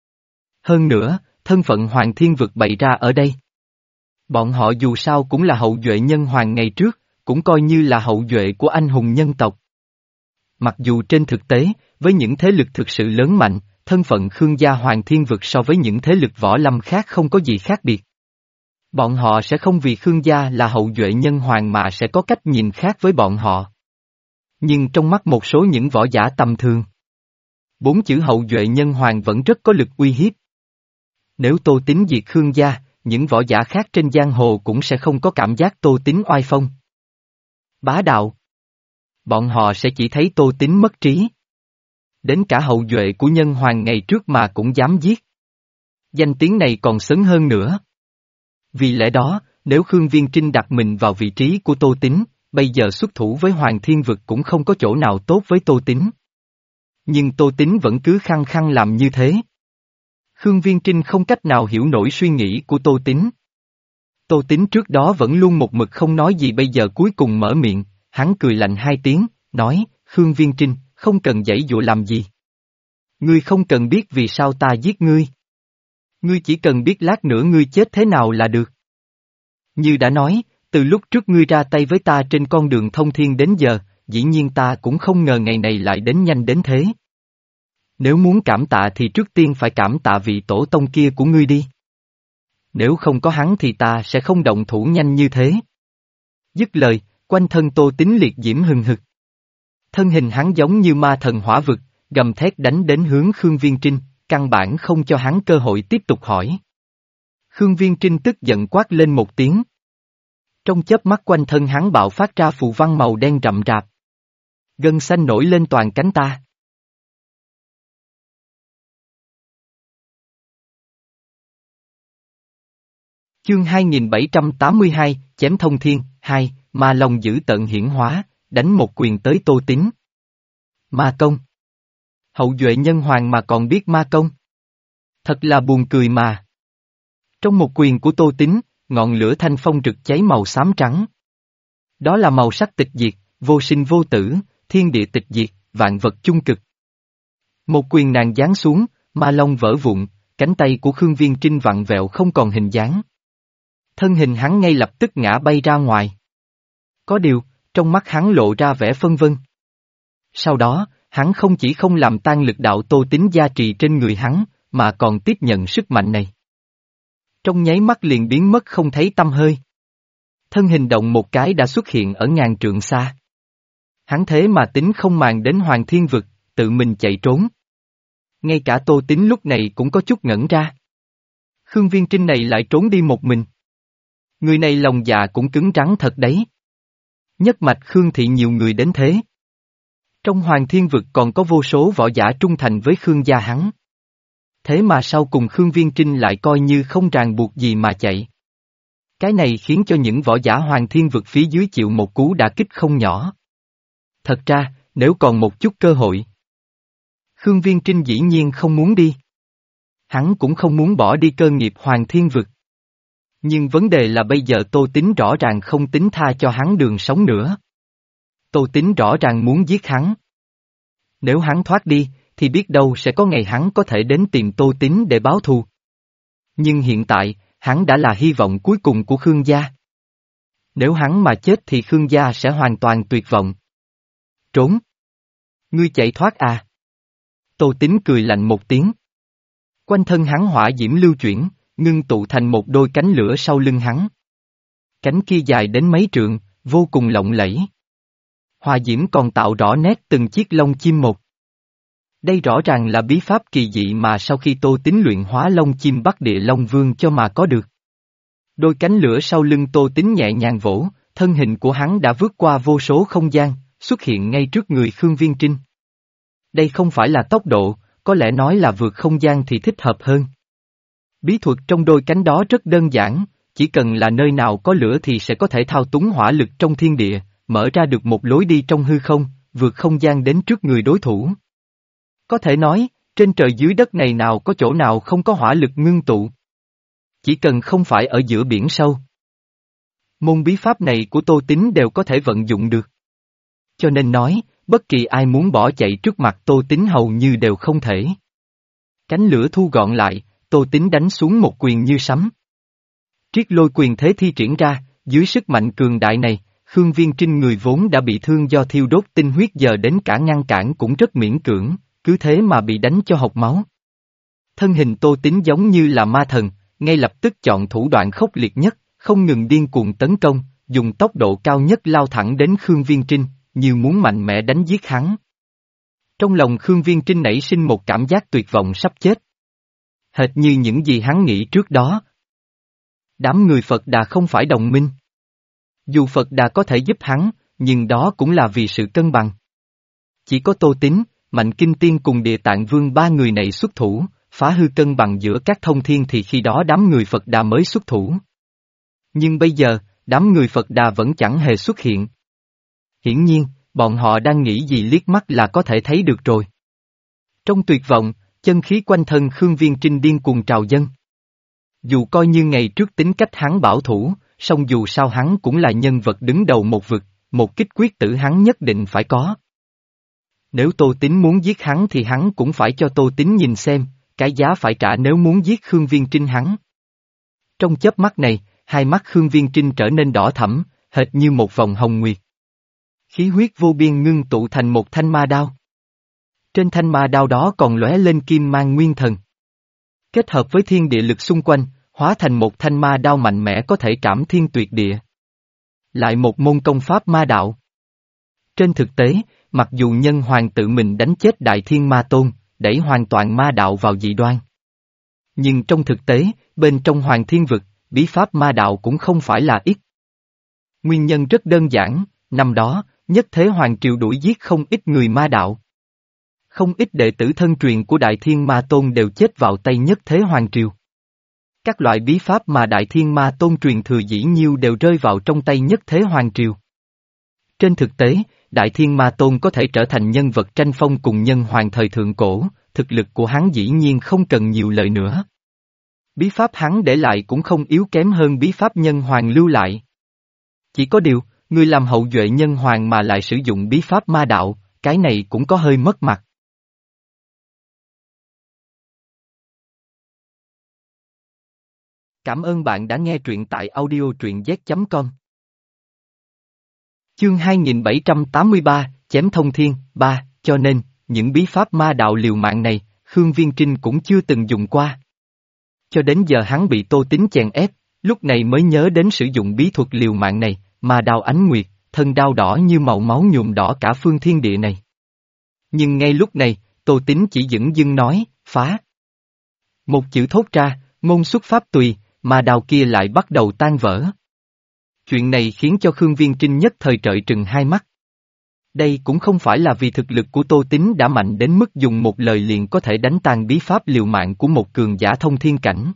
Hơn nữa, thân phận Hoàng Thiên Vực bày ra ở đây. Bọn họ dù sao cũng là hậu duệ nhân hoàng ngày trước, cũng coi như là hậu duệ của anh hùng nhân tộc. Mặc dù trên thực tế, với những thế lực thực sự lớn mạnh, thân phận Khương gia Hoàng Thiên Vực so với những thế lực võ lâm khác không có gì khác biệt. Bọn họ sẽ không vì Khương gia là hậu duệ nhân hoàng mà sẽ có cách nhìn khác với bọn họ. Nhưng trong mắt một số những võ giả tầm thường, bốn chữ hậu duệ nhân hoàng vẫn rất có lực uy hiếp. Nếu Tô Tín diệt Khương gia, những võ giả khác trên giang hồ cũng sẽ không có cảm giác Tô Tín oai phong, bá đạo. Bọn họ sẽ chỉ thấy Tô Tín mất trí. Đến cả hậu duệ của nhân hoàng ngày trước mà cũng dám giết. Danh tiếng này còn sấn hơn nữa. Vì lẽ đó, nếu Khương Viên Trinh đặt mình vào vị trí của Tô Tín, bây giờ xuất thủ với Hoàng Thiên Vực cũng không có chỗ nào tốt với Tô Tín. Nhưng Tô Tín vẫn cứ khăng khăng làm như thế. Khương Viên Trinh không cách nào hiểu nổi suy nghĩ của Tô Tín. Tô Tín trước đó vẫn luôn một mực không nói gì, bây giờ cuối cùng mở miệng, hắn cười lạnh hai tiếng, nói, Khương Viên Trinh, không cần giãy giụa làm gì. Ngươi không cần biết vì sao ta giết ngươi. Ngươi chỉ cần biết lát nữa ngươi chết thế nào là được. Như đã nói, từ lúc trước ngươi ra tay với ta trên con đường thông thiên đến giờ, dĩ nhiên ta cũng không ngờ ngày này lại đến nhanh đến thế. Nếu muốn cảm tạ thì trước tiên phải cảm tạ vị tổ tông kia của ngươi đi. Nếu không có hắn thì ta sẽ không động thủ nhanh như thế. Dứt lời, quanh thân Tô Tín liệt diễm hừng hực. Thân hình hắn giống như ma thần hỏa vực, gầm thét đánh đến hướng Khương Viên Trinh, căn bản không cho hắn cơ hội tiếp tục hỏi. Khương Viên Trinh tức giận quát lên một tiếng. Trong chớp mắt quanh thân hắn bạo phát ra phù văn màu đen rậm rạp. Gân xanh nổi lên toàn cánh ta. Chương hai nghìn bảy trăm tám mươi hai, Chém Thông Thiên, hai, Ma Long giữ tận hiển hóa, đánh một quyền tới Tô Tín. Ma công. Hậu duệ nhân hoàng mà còn biết ma công. Thật là buồn cười mà. Trong một quyền của Tô Tín, ngọn lửa thanh phong rực cháy màu xám trắng. Đó là màu sắc tịch diệt, vô sinh vô tử, thiên địa tịch diệt, vạn vật chung cực. Một quyền nàng giáng xuống, ma long vỡ vụn, cánh tay của Khương Viên Trinh vặn vẹo không còn hình dáng. Thân hình hắn ngay lập tức ngã bay ra ngoài. Có điều, trong mắt hắn lộ ra vẻ phân vân. Sau đó, hắn không chỉ không làm tan lực đạo Tô Tín gia trì trên người hắn, mà còn tiếp nhận sức mạnh này. Trong nháy mắt liền biến mất không thấy tăm hơi. Thân hình động một cái đã xuất hiện ở ngàn trượng xa. Hắn thế mà tính không màng đến Hoàng Thiên Vực, tự mình chạy trốn. Ngay cả Tô Tín lúc này cũng có chút ngẩn ra. Khương Viên Trinh này lại trốn đi một mình. Người này lòng dạ cũng cứng rắn thật đấy. Nhất mạch Khương thị nhiều người đến thế. Trong Hoàng Thiên Vực còn có vô số võ giả trung thành với Khương gia hắn. Thế mà sau cùng Khương Viên Trinh lại coi như không ràng buộc gì mà chạy. Cái này khiến cho những võ giả Hoàng Thiên Vực phía dưới chịu một cú đả kích không nhỏ. Thật ra, nếu còn một chút cơ hội, Khương Viên Trinh dĩ nhiên không muốn đi. Hắn cũng không muốn bỏ đi cơ nghiệp Hoàng Thiên Vực. Nhưng vấn đề là bây giờ Tô Tín rõ ràng không tính tha cho hắn đường sống nữa. Tô Tín rõ ràng muốn giết hắn. Nếu hắn thoát đi, thì biết đâu sẽ có ngày hắn có thể đến tìm Tô Tín để báo thù. Nhưng hiện tại, hắn đã là hy vọng cuối cùng của Khương gia. Nếu hắn mà chết thì Khương gia sẽ hoàn toàn tuyệt vọng. Trốn. Ngươi chạy thoát à? Tô Tín cười lạnh một tiếng. Quanh thân hắn hỏa diễm lưu chuyển, ngưng tụ thành một đôi cánh lửa sau lưng hắn. Cánh kia dài đến mấy trượng, vô cùng lộng lẫy. Hỏa diễm còn tạo rõ nét từng chiếc lông chim một. Đây rõ ràng là bí pháp kỳ dị mà sau khi Tô Tín luyện hóa lông chim Bắc Địa Long Vương cho mà có được. Đôi cánh lửa sau lưng Tô Tín nhẹ nhàng vỗ, thân hình của hắn đã vượt qua vô số không gian, xuất hiện ngay trước người Khương Viên Trinh. Đây không phải là tốc độ, có lẽ nói là vượt không gian thì thích hợp hơn. Bí thuật trong đôi cánh đó rất đơn giản, chỉ cần là nơi nào có lửa thì sẽ có thể thao túng hỏa lực trong thiên địa, mở ra được một lối đi trong hư không, vượt không gian đến trước người đối thủ. Có thể nói, trên trời dưới đất này nào có chỗ nào không có hỏa lực ngưng tụ. Chỉ cần không phải ở giữa biển sâu. Môn bí pháp này của Tô Tín đều có thể vận dụng được. Cho nên nói, Bất kỳ ai muốn bỏ chạy trước mặt Tô Tín hầu như đều không thể. Cánh lửa thu gọn lại, Tô Tín đánh xuống một quyền như sấm. Triết lôi quyền thế thi triển ra, dưới sức mạnh cường đại này, Khương Viên Trinh người vốn đã bị thương do thiêu đốt tinh huyết giờ đến cả ngăn cản cũng rất miễn cưỡng, cứ thế mà bị đánh cho hộc máu. Thân hình Tô Tín giống như là ma thần, ngay lập tức chọn thủ đoạn khốc liệt nhất, không ngừng điên cuồng tấn công, dùng tốc độ cao nhất lao thẳng đến Khương Viên Trinh, như muốn mạnh mẽ đánh giết hắn. Trong lòng Khương Viên Trinh nảy sinh một cảm giác tuyệt vọng sắp chết. Hệt như những gì hắn nghĩ trước đó. Đám người Phật Đà không phải đồng minh. Dù Phật Đà có thể giúp hắn, nhưng đó cũng là vì sự cân bằng. Chỉ có Tô Tín, Mạnh Kinh Tiên cùng Địa Tạng Vương ba người này xuất thủ, phá hư cân bằng giữa các thông thiên thì khi đó đám người Phật Đà mới xuất thủ. Nhưng bây giờ, đám người Phật Đà vẫn chẳng hề xuất hiện. Hiển nhiên, bọn họ đang nghĩ gì liếc mắt là có thể thấy được rồi. Trong tuyệt vọng, chân khí quanh thân Khương Viên Trinh điên cuồng trào dâng. Dù coi như ngày trước tính cách hắn bảo thủ, song dù sao hắn cũng là nhân vật đứng đầu một vực, một kích quyết tử hắn nhất định phải có. Nếu Tô Tín muốn giết hắn thì hắn cũng phải cho Tô Tín nhìn xem, cái giá phải trả nếu muốn giết Khương Viên Trinh hắn. Trong chớp mắt này, hai mắt Khương Viên Trinh trở nên đỏ thẫm, hệt như một vòng hồng nguyệt. Khí huyết vô biên ngưng tụ thành một thanh ma đao. Trên thanh ma đao đó còn lóe lên kim mang nguyên thần. Kết hợp với thiên địa lực xung quanh, hóa thành một thanh ma đao mạnh mẽ có thể trảm thiên tuyệt địa. Lại một môn công pháp ma đạo. Trên thực tế, mặc dù nhân hoàng tự mình đánh chết Đại Thiên Ma Tôn, đẩy hoàn toàn ma đạo vào dị đoan. Nhưng trong thực tế, bên trong Hoàng Thiên Vực, bí pháp ma đạo cũng không phải là ít. Nguyên nhân rất đơn giản, năm đó, nhất thế Hoàng Triều đuổi giết không ít người ma đạo. Không ít đệ tử thân truyền của Đại Thiên Ma Tôn đều chết vào tay nhất thế Hoàng Triều. Các loại bí pháp mà Đại Thiên Ma Tôn truyền thừa dĩ nhiêu đều rơi vào trong tay nhất thế Hoàng Triều. Trên thực tế, Đại Thiên Ma Tôn có thể trở thành nhân vật tranh phong cùng nhân hoàng thời thượng cổ, thực lực của hắn dĩ nhiên không cần nhiều lời nữa. Bí pháp hắn để lại cũng không yếu kém hơn bí pháp nhân hoàng lưu lại. Chỉ có điều, người làm hậu duệ nhân hoàng mà lại sử dụng bí pháp ma đạo, cái này cũng có hơi mất mặt. Cảm ơn bạn đã nghe truyện tại audio truyện z chấm com. Chương hai nghìn bảy trăm tám mươi ba, Chém Thông Thiên, ba, cho nên, những bí pháp ma đạo liều mạng này, Khương Viên Trinh cũng chưa từng dùng qua. Cho đến giờ hắn bị Tô Tín chèn ép, lúc này mới nhớ đến sử dụng bí thuật liều mạng này, ma đao ánh nguyệt, thân đao đỏ như màu máu nhuộm đỏ cả phương thiên địa này. Nhưng ngay lúc này, Tô Tín chỉ dửng dưng nói, phá. Một chữ thốt ra, ngôn xuất pháp tùy, ma đao kia lại bắt đầu tan vỡ. Chuyện này khiến cho Khương Viên Trinh nhất thời trợn trừng hai mắt. Đây cũng không phải là vì thực lực của Tô Tín đã mạnh đến mức dùng một lời liền có thể đánh tan bí pháp liều mạng của một cường giả thông thiên cảnh.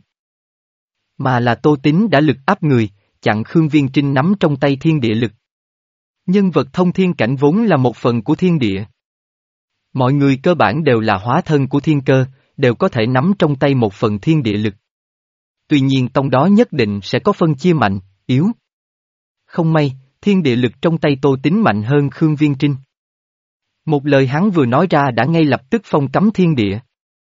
Mà là Tô Tín đã lực áp người, chặn Khương Viên Trinh nắm trong tay thiên địa lực. Nhân vật thông thiên cảnh vốn là một phần của thiên địa. Mọi người cơ bản đều là hóa thân của thiên cơ, đều có thể nắm trong tay một phần thiên địa lực. Tuy nhiên trong đó nhất định sẽ có phân chia mạnh, yếu. Không may, thiên địa lực trong tay Tô Tín mạnh hơn Khương Viên Trinh. Một lời hắn vừa nói ra đã ngay lập tức phong cấm thiên địa.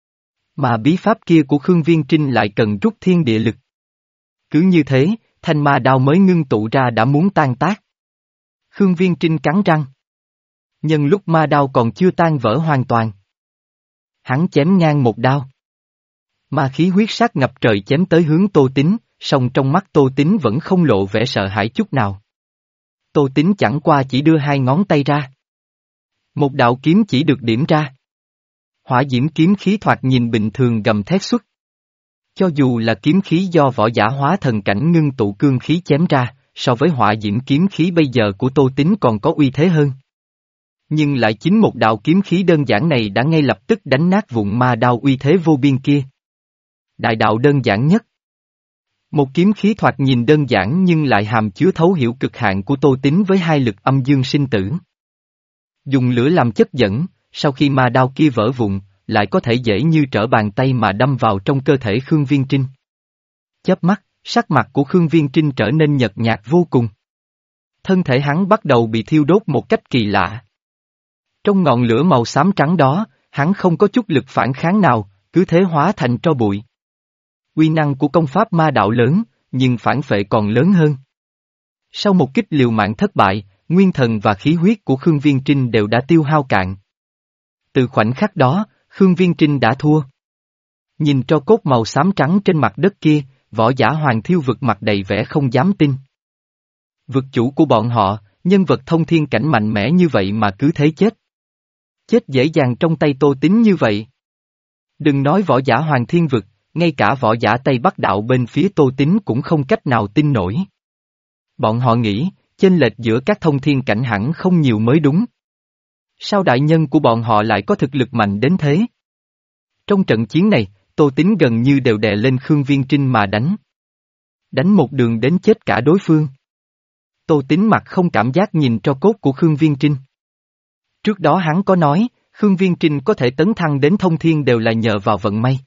Mà bí pháp kia của Khương Viên Trinh lại cần rút thiên địa lực. Cứ như thế, thanh ma đao mới ngưng tụ ra đã muốn tan tác. Khương Viên Trinh cắn răng. Nhân lúc ma đao còn chưa tan vỡ hoàn toàn. Hắn chém ngang một đao. Ma khí huyết sát ngập trời chém tới hướng Tô Tín, song trong mắt Tô Tín vẫn không lộ vẻ sợ hãi chút nào. Tô Tín chẳng qua chỉ đưa hai ngón tay ra. Một đạo kiếm chỉ được điểm ra. Hỏa diễm kiếm khí thoạt nhìn bình thường gầm thét xuất. Cho dù là kiếm khí do võ giả hóa thần cảnh ngưng tụ cương khí chém ra, so với hỏa diễm kiếm khí bây giờ của Tô Tín còn có uy thế hơn. Nhưng lại chính một đạo kiếm khí đơn giản này đã ngay lập tức đánh nát vụn ma đao uy thế vô biên kia. Đại đạo đơn giản nhất. Một kiếm khí thoạt nhìn đơn giản nhưng lại hàm chứa thấu hiểu cực hạn của Tô Tín với hai lực âm dương sinh tử. Dùng lửa làm chất dẫn, sau khi ma đao kia vỡ vụn, lại có thể dễ như trở bàn tay mà đâm vào trong cơ thể Khương Viên Trinh. Chớp mắt, sắc mặt của Khương Viên Trinh trở nên nhợt nhạt vô cùng. Thân thể hắn bắt đầu bị thiêu đốt một cách kỳ lạ. Trong ngọn lửa màu xám trắng đó, hắn không có chút lực phản kháng nào, cứ thế hóa thành tro bụi. Uy năng của công pháp ma đạo lớn, nhưng phản phệ còn lớn hơn. Sau một kích liều mạng thất bại, nguyên thần và khí huyết của Khương Viên Trinh đều đã tiêu hao cạn. Từ khoảnh khắc đó, Khương Viên Trinh đã thua. Nhìn tro cốt màu xám trắng trên mặt đất kia, võ giả Hoàng Thiêu Vực mặt đầy vẻ không dám tin. Vực chủ của bọn họ, nhân vật thông thiên cảnh mạnh mẽ như vậy mà cứ thế chết. Chết dễ dàng trong tay Tô Tín như vậy. Đừng nói võ giả Hoàng Thiên Vực, ngay cả võ giả Tây Bắc Đạo bên phía Tô Tín cũng không cách nào tin nổi. Bọn họ nghĩ, chênh lệch giữa các thông thiên cảnh hẳn không nhiều mới đúng. Sao đại nhân của bọn họ lại có thực lực mạnh đến thế? Trong trận chiến này, Tô Tín gần như đều đè lên Khương Viên Trinh mà đánh. Đánh một đường đến chết cả đối phương. Tô Tín mặt không cảm giác nhìn tro cốt của Khương Viên Trinh. Trước đó hắn có nói, Khương Viên Trinh có thể tấn thăng đến thông thiên đều là nhờ vào vận may.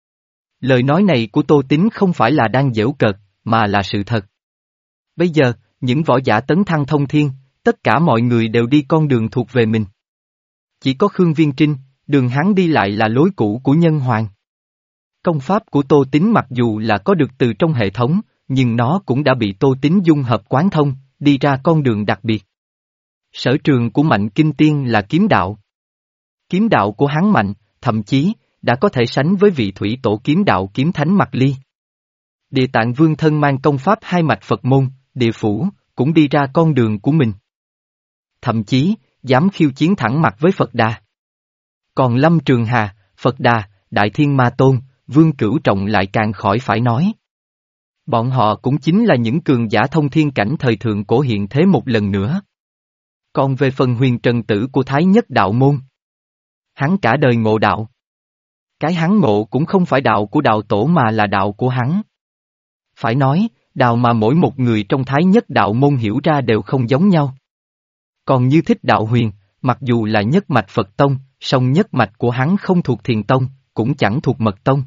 Lời nói này của Tô Tín không phải là đang giễu cợt, mà là sự thật. Bây giờ, những võ giả tấn thăng thông thiên, tất cả mọi người đều đi con đường thuộc về mình. Chỉ có Khương Viên Trinh, đường hắn đi lại là lối cũ của nhân hoàng. Công pháp của Tô Tín mặc dù là có được từ trong hệ thống, nhưng nó cũng đã bị Tô Tín dung hợp quán thông, đi ra con đường đặc biệt. Sở trường của Mạnh Kinh Tiên là kiếm đạo. Kiếm đạo của hắn mạnh, thậm chí, đã có thể sánh với vị thủy tổ kiếm đạo kiếm thánh Mạc Ly. Địa Tạng Vương thân mang công pháp hai mạch Phật môn, địa phủ, cũng đi ra con đường của mình. Thậm chí, dám khiêu chiến thẳng mặt với Phật Đà. Còn Lâm Trường Hà, Phật Đà, Đại Thiên Ma Tôn, Vương Cửu Trọng lại càng khỏi phải nói. Bọn họ cũng chính là những cường giả thông thiên cảnh thời thượng cổ hiện thế một lần nữa. Còn về phần Huyền Trần Tử của Thái Nhất Đạo Môn, hắn cả đời ngộ đạo. Cái hắn ngộ cũng không phải đạo của đạo tổ mà là đạo của hắn. Phải nói, đạo mà mỗi một người trong Thái Nhất Đạo Môn hiểu ra đều không giống nhau. Còn như Thích Đạo Huyền, mặc dù là nhất mạch Phật Tông, song nhất mạch của hắn không thuộc Thiền Tông, cũng chẳng thuộc Mật Tông.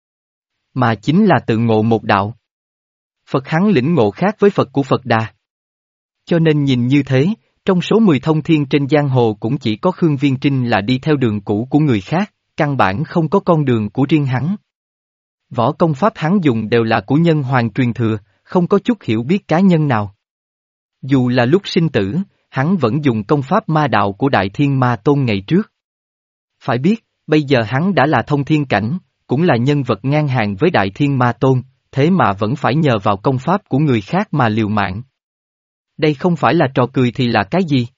Mà chính là tự ngộ một đạo. Phật hắn lĩnh ngộ khác với Phật của Phật Đà. Cho nên nhìn như thế, trong số mười thông thiên trên giang hồ cũng chỉ có Khương Viên Trinh là đi theo đường cũ của người khác, căn bản không có con đường của riêng hắn. Võ công pháp hắn dùng đều là của nhân hoàng truyền thừa, không có chút hiểu biết cá nhân nào. Dù là lúc sinh tử, hắn vẫn dùng công pháp ma đạo của Đại Thiên Ma Tôn ngày trước. Phải biết, bây giờ hắn đã là thông thiên cảnh, cũng là nhân vật ngang hàng với Đại Thiên Ma Tôn, thế mà vẫn phải nhờ vào công pháp của người khác mà liều mạng. Đây không phải là trò cười thì là cái gì?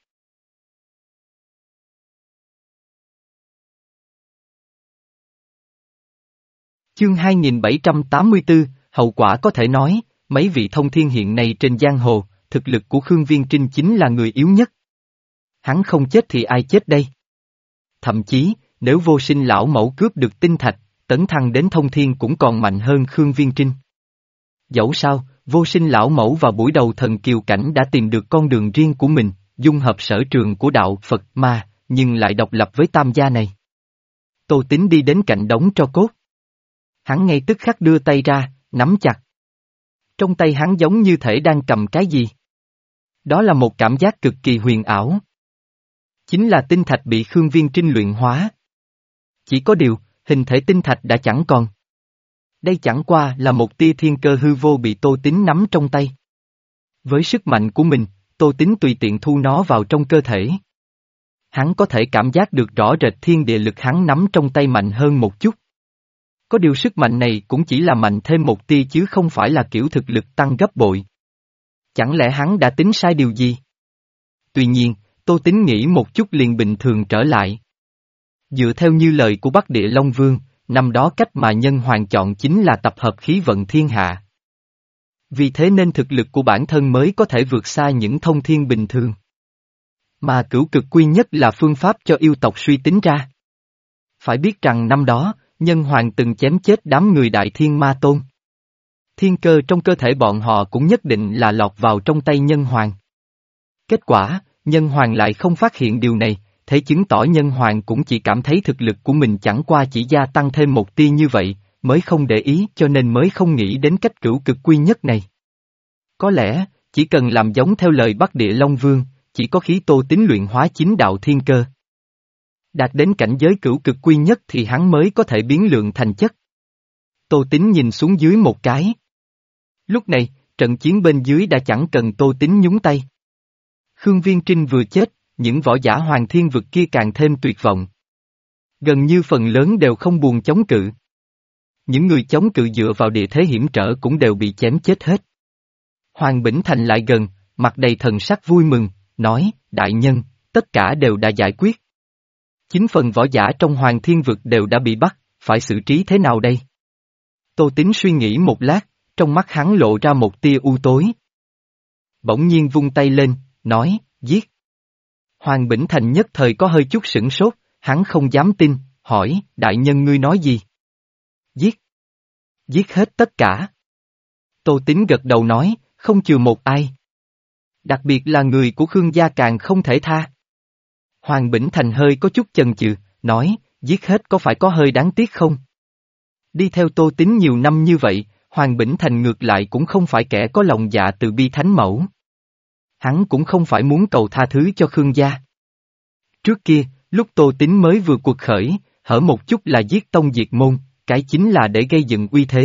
Chương hai nghìn bảy trăm tám mươi tư, hậu quả có thể nói, mấy vị thông thiên hiện nay trên giang hồ, thực lực của Khương Viên Trinh chính là người yếu nhất. Hắn không chết thì ai chết đây? Thậm chí, nếu Vô Sinh lão mẫu cướp được tinh thạch, tấn thăng đến thông thiên cũng còn mạnh hơn Khương Viên Trinh. Dẫu sao, Vô Sinh lão mẫu vào buổi đầu thần kiều cảnh đã tìm được con đường riêng của mình, dung hợp sở trường của đạo Phật ma, nhưng lại độc lập với tam gia này. Tô Tín đi đến cạnh đống tro cốt. Hắn ngay tức khắc đưa tay ra, nắm chặt. Trong tay hắn giống như thể đang cầm cái gì. Đó là một cảm giác cực kỳ huyền ảo. Chính là tinh thạch bị Khương Viên Trinh luyện hóa. Chỉ có điều, hình thể tinh thạch đã chẳng còn. Đây chẳng qua là một tia thiên cơ hư vô bị Tô Tín nắm trong tay. Với sức mạnh của mình, Tô Tín tùy tiện thu nó vào trong cơ thể. Hắn có thể cảm giác được rõ rệt thiên địa lực hắn nắm trong tay mạnh hơn một chút. Có điều sức mạnh này cũng chỉ là mạnh thêm một tia chứ không phải là kiểu thực lực tăng gấp bội. Chẳng lẽ hắn đã tính sai điều gì? Tuy nhiên, Tô Tín nghĩ một chút liền bình thường trở lại. Dựa theo như lời của Bắc Địa Long Vương, năm đó cách mà nhân hoàng chọn chính là tập hợp khí vận thiên hạ. Vì thế nên thực lực của bản thân mới có thể vượt xa những thông thiên bình thường. Mà cửu cực quy nhất là phương pháp cho yêu tộc suy tính ra. Phải biết rằng năm đó, nhân hoàng từng chém chết đám người Đại Thiên Ma Tôn. Thiên cơ trong cơ thể bọn họ cũng nhất định là lọt vào trong tay nhân hoàng. Kết quả, nhân hoàng lại không phát hiện điều này, thế chứng tỏ nhân hoàng cũng chỉ cảm thấy thực lực của mình chẳng qua chỉ gia tăng thêm một tia như vậy, mới không để ý cho nên mới không nghĩ đến cách cửu cực quy nhất này. Có lẽ, chỉ cần làm giống theo lời Bắc Địa Long Vương, chỉ có khí Tô Tín luyện hóa chính đạo thiên cơ. Đạt đến cảnh giới cửu cực quy nhất thì hắn mới có thể biến lượng thành chất. Tô Tín nhìn xuống dưới một cái. Lúc này, trận chiến bên dưới đã chẳng cần Tô Tín nhúng tay. Khương Viên Trinh vừa chết, những võ giả Hoàng Thiên Vực kia càng thêm tuyệt vọng. Gần như phần lớn đều không buồn chống cự. Những người chống cự dựa vào địa thế hiểm trở cũng đều bị chém chết hết. Hoàng Bỉnh Thành lại gần, mặt đầy thần sắc vui mừng, nói, đại nhân, tất cả đều đã giải quyết. Chính phần võ giả trong Hoàng Thiên Vực đều đã bị bắt, phải xử trí thế nào đây? Tô Tín suy nghĩ một lát, trong mắt hắn lộ ra một tia u tối. Bỗng nhiên vung tay lên, nói, giết. Hoàng Bỉnh Thành nhất thời có hơi chút sửng sốt, hắn không dám tin, hỏi, đại nhân ngươi nói gì? Giết. Giết hết tất cả. Tô Tín gật đầu nói, không chừa một ai. Đặc biệt là người của Khương gia càng không thể tha. Hoàng Bỉnh Thành hơi có chút chần chừ, nói, giết hết có phải có hơi đáng tiếc không? Đi theo Tô Tín nhiều năm như vậy, Hoàng Bỉnh Thành ngược lại cũng không phải kẻ có lòng dạ từ bi thánh mẫu. Hắn cũng không phải muốn cầu tha thứ cho Khương gia. Trước kia, lúc Tô Tín mới vừa cuộc khởi, hở một chút là giết tông diệt môn, cái chính là để gây dựng uy thế.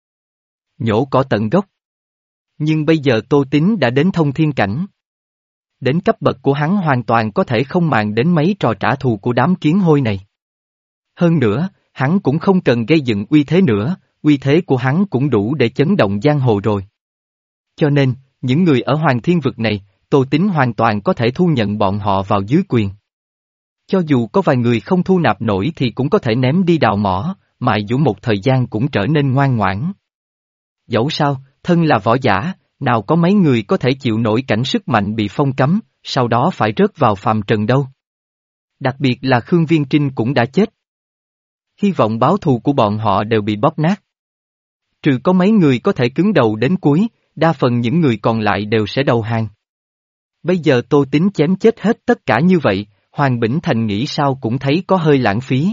Nhổ cỏ tận gốc. Nhưng bây giờ Tô Tín đã đến thông thiên cảnh. Đến cấp bậc của hắn hoàn toàn có thể không màng đến mấy trò trả thù của đám kiến hôi này. Hơn nữa, hắn cũng không cần gây dựng uy thế nữa, uy thế của hắn cũng đủ để chấn động giang hồ rồi. Cho nên, những người ở Hoàng Thiên Vực này, Tô Tín hoàn toàn có thể thu nhận bọn họ vào dưới quyền. Cho dù có vài người không thu nạp nổi thì cũng có thể ném đi đào mỏ, mài dũa một thời gian cũng trở nên ngoan ngoãn. Dẫu sao, thân là võ giả, nào có mấy người có thể chịu nổi cảnh sức mạnh bị phong cấm, sau đó phải rớt vào phàm trần đâu. Đặc biệt là Khương Viên Trinh cũng đã chết. Hy vọng báo thù của bọn họ đều bị bóp nát. Trừ có mấy người có thể cứng đầu đến cuối, đa phần những người còn lại đều sẽ đầu hàng. Bây giờ Tô Tín chém chết hết tất cả như vậy, Hoàng Bỉnh Thành nghĩ sao cũng thấy có hơi lãng phí.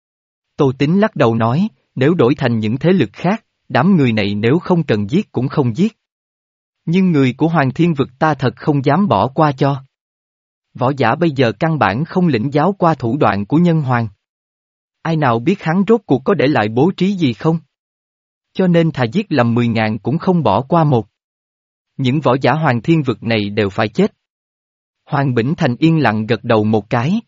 Tô Tín lắc đầu nói, nếu đổi thành những thế lực khác, đám người này nếu không cần giết cũng không giết. Nhưng người của Hoàng Thiên Vực ta thật không dám bỏ qua cho. Võ giả bây giờ căn bản không lĩnh giáo qua thủ đoạn của nhân hoàng. Ai nào biết hắn rốt cuộc có để lại bố trí gì không? Cho nên thà giết lầm mười ngàn cũng không bỏ qua một. Những võ giả Hoàng Thiên Vực này đều phải chết. Hoàng Bỉnh Thành yên lặng gật đầu một cái.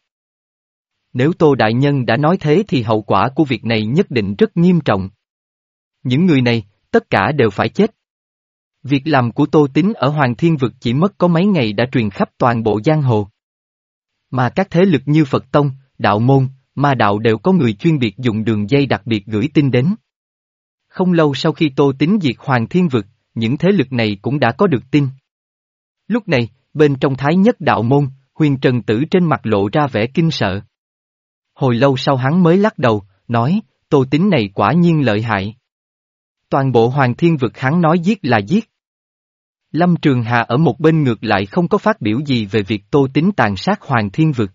Nếu Tô Đại Nhân đã nói thế thì hậu quả của việc này nhất định rất nghiêm trọng. Những người này, tất cả đều phải chết. Việc làm của Tô Tín ở Hoàng Thiên Vực chỉ mất có mấy ngày đã truyền khắp toàn bộ giang hồ. Mà các thế lực như Phật Tông, Đạo Môn, Ma Đạo đều có người chuyên biệt dùng đường dây đặc biệt gửi tin đến. Không lâu sau khi Tô Tín diệt Hoàng Thiên Vực, những thế lực này cũng đã có được tin. Lúc này, bên trong Thái Nhất Đạo Môn, Huyền Trần Tử trên mặt lộ ra vẻ kinh sợ. Hồi lâu sau hắn mới lắc đầu, nói, Tô Tín này quả nhiên lợi hại. Toàn bộ Hoàng Thiên Vực hắn nói giết là giết. Lâm Trường Hà ở một bên ngược lại không có phát biểu gì về việc Tô Tín tàn sát Hoàng Thiên Vực.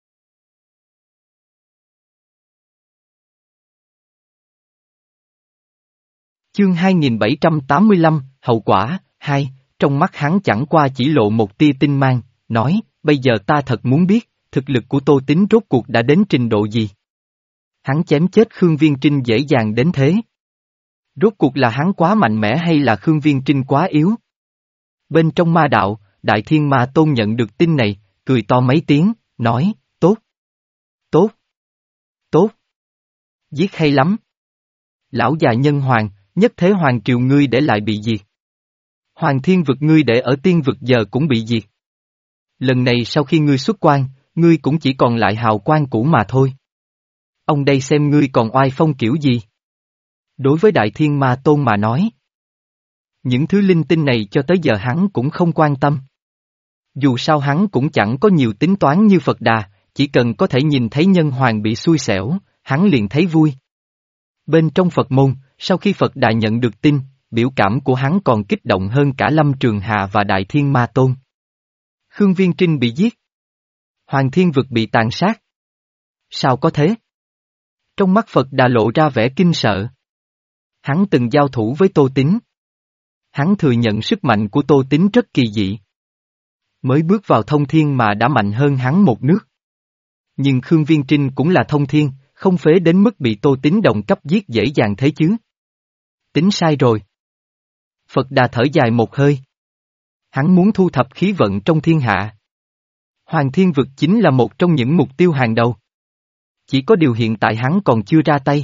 Chương hai nghìn bảy trăm tám mươi lăm, Hậu quả, hai, trong mắt hắn chẳng qua chỉ lộ một tia tinh mang, nói, bây giờ ta thật muốn biết, thực lực của Tô Tín rốt cuộc đã đến trình độ gì. Hắn chém chết Khương Viên Trinh dễ dàng đến thế. Rốt cuộc là hắn quá mạnh mẽ hay là Khương Viên Trinh quá yếu? Bên trong Ma Đạo, Đại Thiên Ma Tôn nhận được tin này, cười to mấy tiếng, nói, tốt, tốt, tốt, giết hay lắm. Lão già nhân hoàng, nhất thế hoàng triều ngươi để lại bị diệt. Hoàng Thiên Vực ngươi để ở Tiên Vực giờ cũng bị diệt. Lần này sau khi ngươi xuất quan, ngươi cũng chỉ còn lại hào quang cũ mà thôi. Ông đây xem ngươi còn oai phong kiểu gì? Đối với Đại Thiên Ma Tôn mà nói, những thứ linh tinh này cho tới giờ hắn cũng không quan tâm. Dù sao hắn cũng chẳng có nhiều tính toán như Phật Đà, chỉ cần có thể nhìn thấy nhân hoàng bị xui xẻo, hắn liền thấy vui. Bên trong Phật môn, sau khi Phật Đà nhận được tin, biểu cảm của hắn còn kích động hơn cả Lâm Trường Hà và Đại Thiên Ma Tôn. Khương Viên Trinh bị giết. Hoàng Thiên Vực bị tàn sát. Sao có thế? Trong mắt Phật Đà lộ ra vẻ kinh sợ. Hắn từng giao thủ với Tô Tín. Hắn thừa nhận sức mạnh của Tô Tín rất kỳ dị. Mới bước vào thông thiên mà đã mạnh hơn hắn một nước. Nhưng Khương Viên Trinh cũng là thông thiên, không phế đến mức bị Tô Tín đồng cấp giết dễ dàng thế chứ. Tính sai rồi. Phật Đà thở dài một hơi. Hắn muốn thu thập khí vận trong thiên hạ. Hoàng Thiên Vực chính là một trong những mục tiêu hàng đầu. Chỉ có điều hiện tại hắn còn chưa ra tay.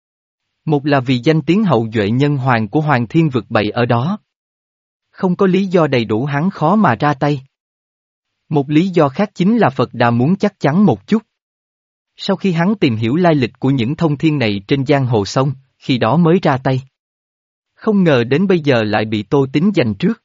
Một là vì danh tiếng hậu duệ nhân hoàng của Hoàng Thiên Vực bày ở đó. Không có lý do đầy đủ hắn khó mà ra tay. Một lý do khác chính là Phật Đà muốn chắc chắn một chút. Sau khi hắn tìm hiểu lai lịch của những thông thiên này trên giang hồ xong, khi đó mới ra tay. Không ngờ đến bây giờ lại bị Tô Tín giành trước.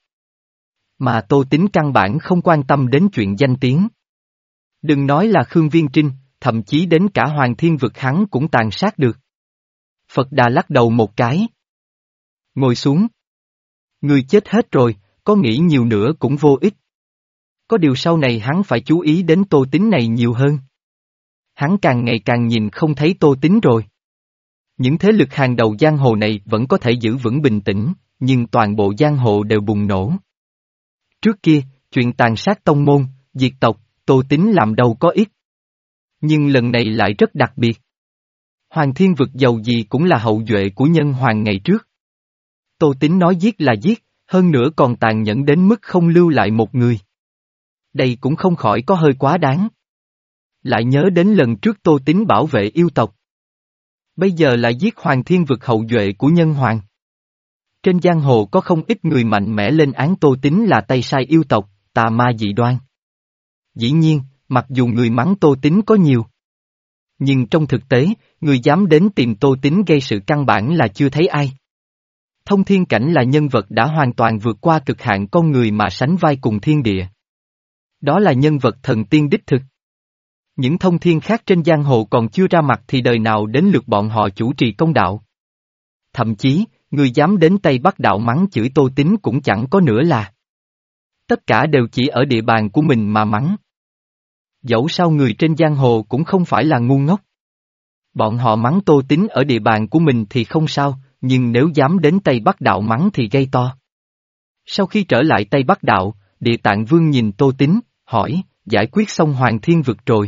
Mà Tô Tín căn bản không quan tâm đến chuyện danh tiếng. Đừng nói là Khương Viên Trinh, thậm chí đến cả Hoàng Thiên Vực hắn cũng tàn sát được. Phật Đà lắc đầu một cái. Ngồi xuống. Người chết hết rồi, có nghĩ nhiều nữa cũng vô ích. Có điều sau này hắn phải chú ý đến Tô Tín này nhiều hơn. Hắn càng ngày càng nhìn không thấy Tô Tín rồi. Những thế lực hàng đầu giang hồ này vẫn có thể giữ vững bình tĩnh, nhưng toàn bộ giang hồ đều bùng nổ. Trước kia, chuyện tàn sát tông môn, diệt tộc, Tô Tín làm đâu có ít. Nhưng lần này lại rất đặc biệt. Hoàng Thiên Vực giàu gì cũng là hậu duệ của nhân hoàng ngày trước. Tô Tín nói giết là giết, hơn nữa còn tàn nhẫn đến mức không lưu lại một người. Đây cũng không khỏi có hơi quá đáng. Lại nhớ đến lần trước Tô Tín bảo vệ yêu tộc. Bây giờ lại giết Hoàng Thiên Vực hậu duệ của nhân hoàng. Trên giang hồ có không ít người mạnh mẽ lên án Tô Tín là tay sai yêu tộc, tà ma dị đoan. Dĩ nhiên, mặc dù người mắng Tô Tín có nhiều. Nhưng trong thực tế, người dám đến tìm Tô Tín gây sự căn bản là chưa thấy ai. Thông thiên cảnh là nhân vật đã hoàn toàn vượt qua cực hạn con người mà sánh vai cùng thiên địa. Đó là nhân vật thần tiên đích thực. Những thông thiên khác trên giang hồ còn chưa ra mặt thì đời nào đến lượt bọn họ chủ trì công đạo. Thậm chí, người dám đến Tây Bắc đạo mắng chửi Tô Tín cũng chẳng có nữa là. Tất cả đều chỉ ở địa bàn của mình mà mắng. Dẫu sao người trên giang hồ cũng không phải là ngu ngốc. Bọn họ mắng Tô Tín ở địa bàn của mình thì không sao, nhưng nếu dám đến Tây Bắc đạo mắng thì gây to. Sau khi trở lại Tây Bắc đạo, Địa Tạng Vương nhìn Tô Tín, hỏi, giải quyết xong Hoàng Thiên Vực rồi.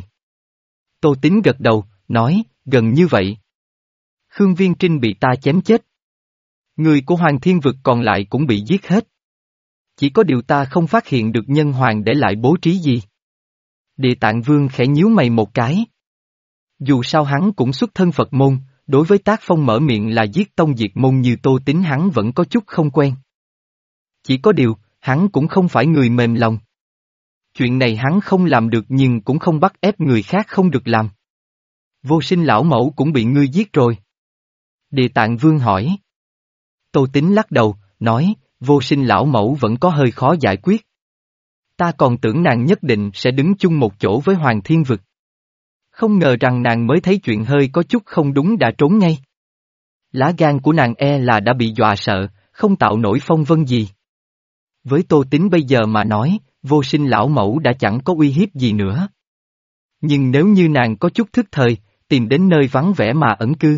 Tô Tín gật đầu, nói, gần như vậy. Khương Viên Trinh bị ta chém chết. Người của Hoàng Thiên Vực còn lại cũng bị giết hết. Chỉ có điều ta không phát hiện được nhân hoàng để lại bố trí gì. Địa Tạng Vương khẽ nhíu mày một cái. Dù sao hắn cũng xuất thân Phật môn, đối với tác phong mở miệng là giết tông diệt môn như Tô Tín hắn vẫn có chút không quen. Chỉ có điều, hắn cũng không phải người mềm lòng. Chuyện này hắn không làm được nhưng cũng không bắt ép người khác không được làm. Vô Sinh lão mẫu cũng bị ngươi giết rồi. Địa Tạng Vương hỏi. Tô Tín lắc đầu, nói, Vô Sinh lão mẫu vẫn có hơi khó giải quyết. Ta còn tưởng nàng nhất định sẽ đứng chung một chỗ với Hoàng Thiên Vực. Không ngờ rằng nàng mới thấy chuyện hơi có chút không đúng đã trốn ngay. Lá gan của nàng e là đã bị dọa sợ, không tạo nổi phong vân gì. Với Tô Tín bây giờ mà nói, Vô Sinh lão mẫu đã chẳng có uy hiếp gì nữa. Nhưng nếu như nàng có chút thức thời, tìm đến nơi vắng vẻ mà ẩn cư,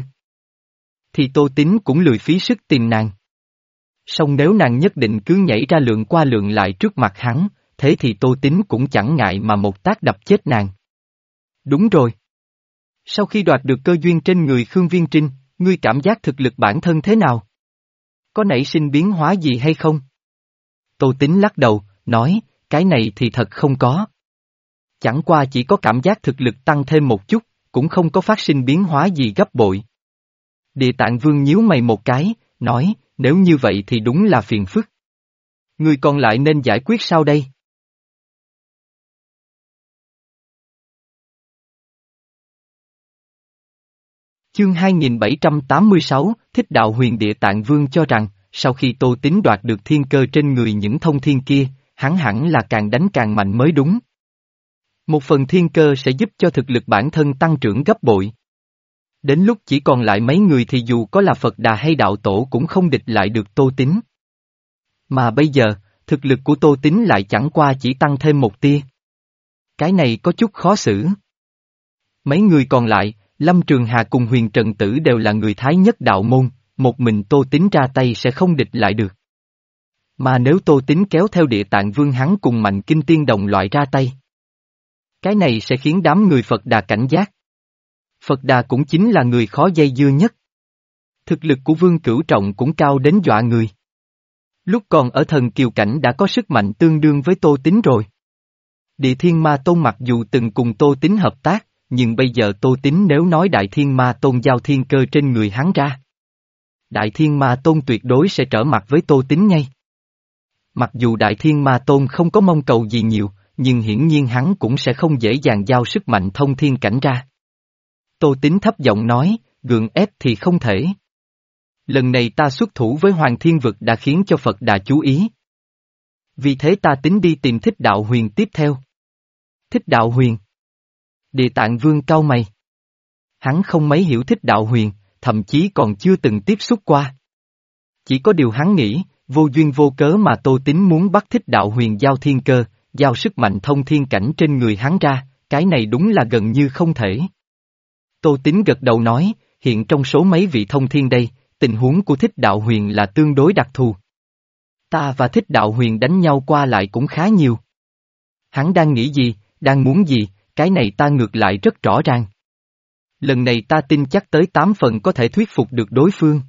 thì Tô Tín cũng lười phí sức tìm nàng. Song nếu nàng nhất định cứ nhảy ra lượng qua lượng lại trước mặt hắn, thế thì Tô Tín cũng chẳng ngại mà một tác đập chết nàng. Đúng rồi. Sau khi đoạt được cơ duyên trên người Khương Viên Trinh, ngươi cảm giác thực lực bản thân thế nào? Có nảy sinh biến hóa gì hay không? Tô Tín lắc đầu, nói, cái này thì thật không có. Chẳng qua chỉ có cảm giác thực lực tăng thêm một chút, cũng không có phát sinh biến hóa gì gấp bội. Địa Tạng Vương nhíu mày một cái, nói, nếu như vậy thì đúng là phiền phức. Người còn lại nên giải quyết sao đây? Chương hai nghìn bảy trăm tám mươi sáu, Thích Đạo Huyền. Địa Tạng Vương cho rằng, sau khi Tô Tín đoạt được thiên cơ trên người những thông thiên kia, hắn hẳn là càng đánh càng mạnh mới đúng. Một phần thiên cơ sẽ giúp cho thực lực bản thân tăng trưởng gấp bội. Đến lúc chỉ còn lại mấy người thì dù có là Phật Đà hay Đạo Tổ cũng không địch lại được Tô Tín. Mà bây giờ, thực lực của Tô Tín lại chẳng qua chỉ tăng thêm một tia. Cái này có chút khó xử. Mấy người còn lại, Lâm Trường Hà cùng Huyền Trần Tử đều là người Thái nhất đạo môn, một mình Tô Tín ra tay sẽ không địch lại được. Mà nếu Tô Tín kéo theo Địa Tạng Vương hắn cùng Mạnh Kinh Tiên đồng loại ra tay, Cái này sẽ khiến đám người Phật Đà cảnh giác. Phật Đà cũng chính là người khó dây dưa nhất. Thực lực của Vương Cửu Trọng cũng cao đến dọa người. Lúc còn ở thần kiều cảnh đã có sức mạnh tương đương với Tô Tín rồi. Địa Thiên Ma Tôn mặc dù từng cùng Tô Tín hợp tác, nhưng bây giờ Tô Tín nếu nói Đại Thiên Ma Tôn giao thiên cơ trên người hắn ra. Đại Thiên Ma Tôn tuyệt đối sẽ trở mặt với Tô Tín ngay. Mặc dù Đại Thiên Ma Tôn không có mong cầu gì nhiều, nhưng hiển nhiên hắn cũng sẽ không dễ dàng giao sức mạnh thông thiên cảnh ra. Tô Tín thấp giọng nói, gượng ép thì không thể. Lần này ta xuất thủ với Hoàng Thiên Vực đã khiến cho Phật Đà chú ý. Vì thế ta tính đi tìm Thích Đạo Huyền tiếp theo. Thích Đạo Huyền. Địa Tạng Vương cau mày. Hắn không mấy hiểu Thích Đạo Huyền, thậm chí còn chưa từng tiếp xúc qua. Chỉ có điều hắn nghĩ, vô duyên vô cớ mà Tô Tín muốn bắt Thích Đạo Huyền giao thiên cơ, giao sức mạnh thông thiên cảnh trên người hắn ra, cái này đúng là gần như không thể. Tô Tín gật đầu nói, hiện trong số mấy vị thông thiên đây, tình huống của Thích Đạo Huyền là tương đối đặc thù. Ta và Thích Đạo Huyền đánh nhau qua lại cũng khá nhiều. Hắn đang nghĩ gì, đang muốn gì, cái này ta ngược lại rất rõ ràng. Lần này ta tin chắc tới tám phần có thể thuyết phục được đối phương.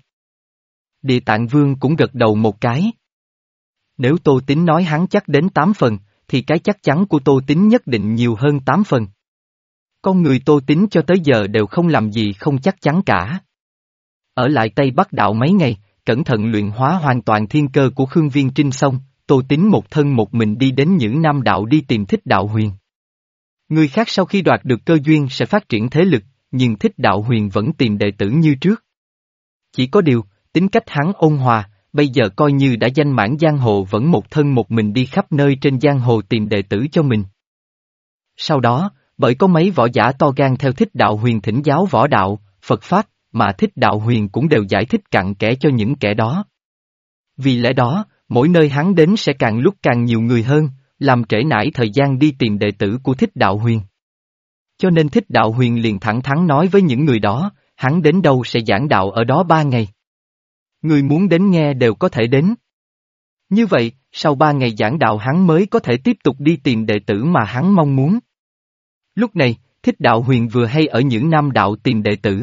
Địa Tạng Vương cũng gật đầu một cái. Nếu Tô Tín nói hắn chắc đến tám phần, thì cái chắc chắn của Tô Tín nhất định nhiều hơn tám phần. Con người Tô Tín cho tới giờ đều không làm gì không chắc chắn cả. Ở lại Tây Bắc Đạo mấy ngày, cẩn thận luyện hóa hoàn toàn thiên cơ của Khương Viên Trinh xong, Tô Tín một thân một mình đi đến những Nam Đạo đi tìm Thích Đạo Huyền. Người khác sau khi đoạt được cơ duyên sẽ phát triển thế lực, nhưng Thích Đạo Huyền vẫn tìm đệ tử như trước. Chỉ có điều, tính cách hắn ôn hòa, bây giờ coi như đã danh mãn giang hồ vẫn một thân một mình đi khắp nơi trên giang hồ tìm đệ tử cho mình. Sau đó, bởi có mấy võ giả to gan theo Thích Đạo Huyền thỉnh giáo võ đạo, Phật Pháp, mà Thích Đạo Huyền cũng đều giải thích cặn kẽ cho những kẻ đó. Vì lẽ đó, mỗi nơi hắn đến sẽ càng lúc càng nhiều người hơn, làm trễ nải thời gian đi tìm đệ tử của Thích Đạo Huyền. Cho nên Thích Đạo Huyền liền thẳng thắn nói với những người đó, hắn đến đâu sẽ giảng đạo ở đó ba ngày. Người muốn đến nghe đều có thể đến. Như vậy, sau ba ngày giảng đạo hắn mới có thể tiếp tục đi tìm đệ tử mà hắn mong muốn. Lúc này, Thích Đạo Huyền vừa hay ở những Nam Đạo tìm đệ tử.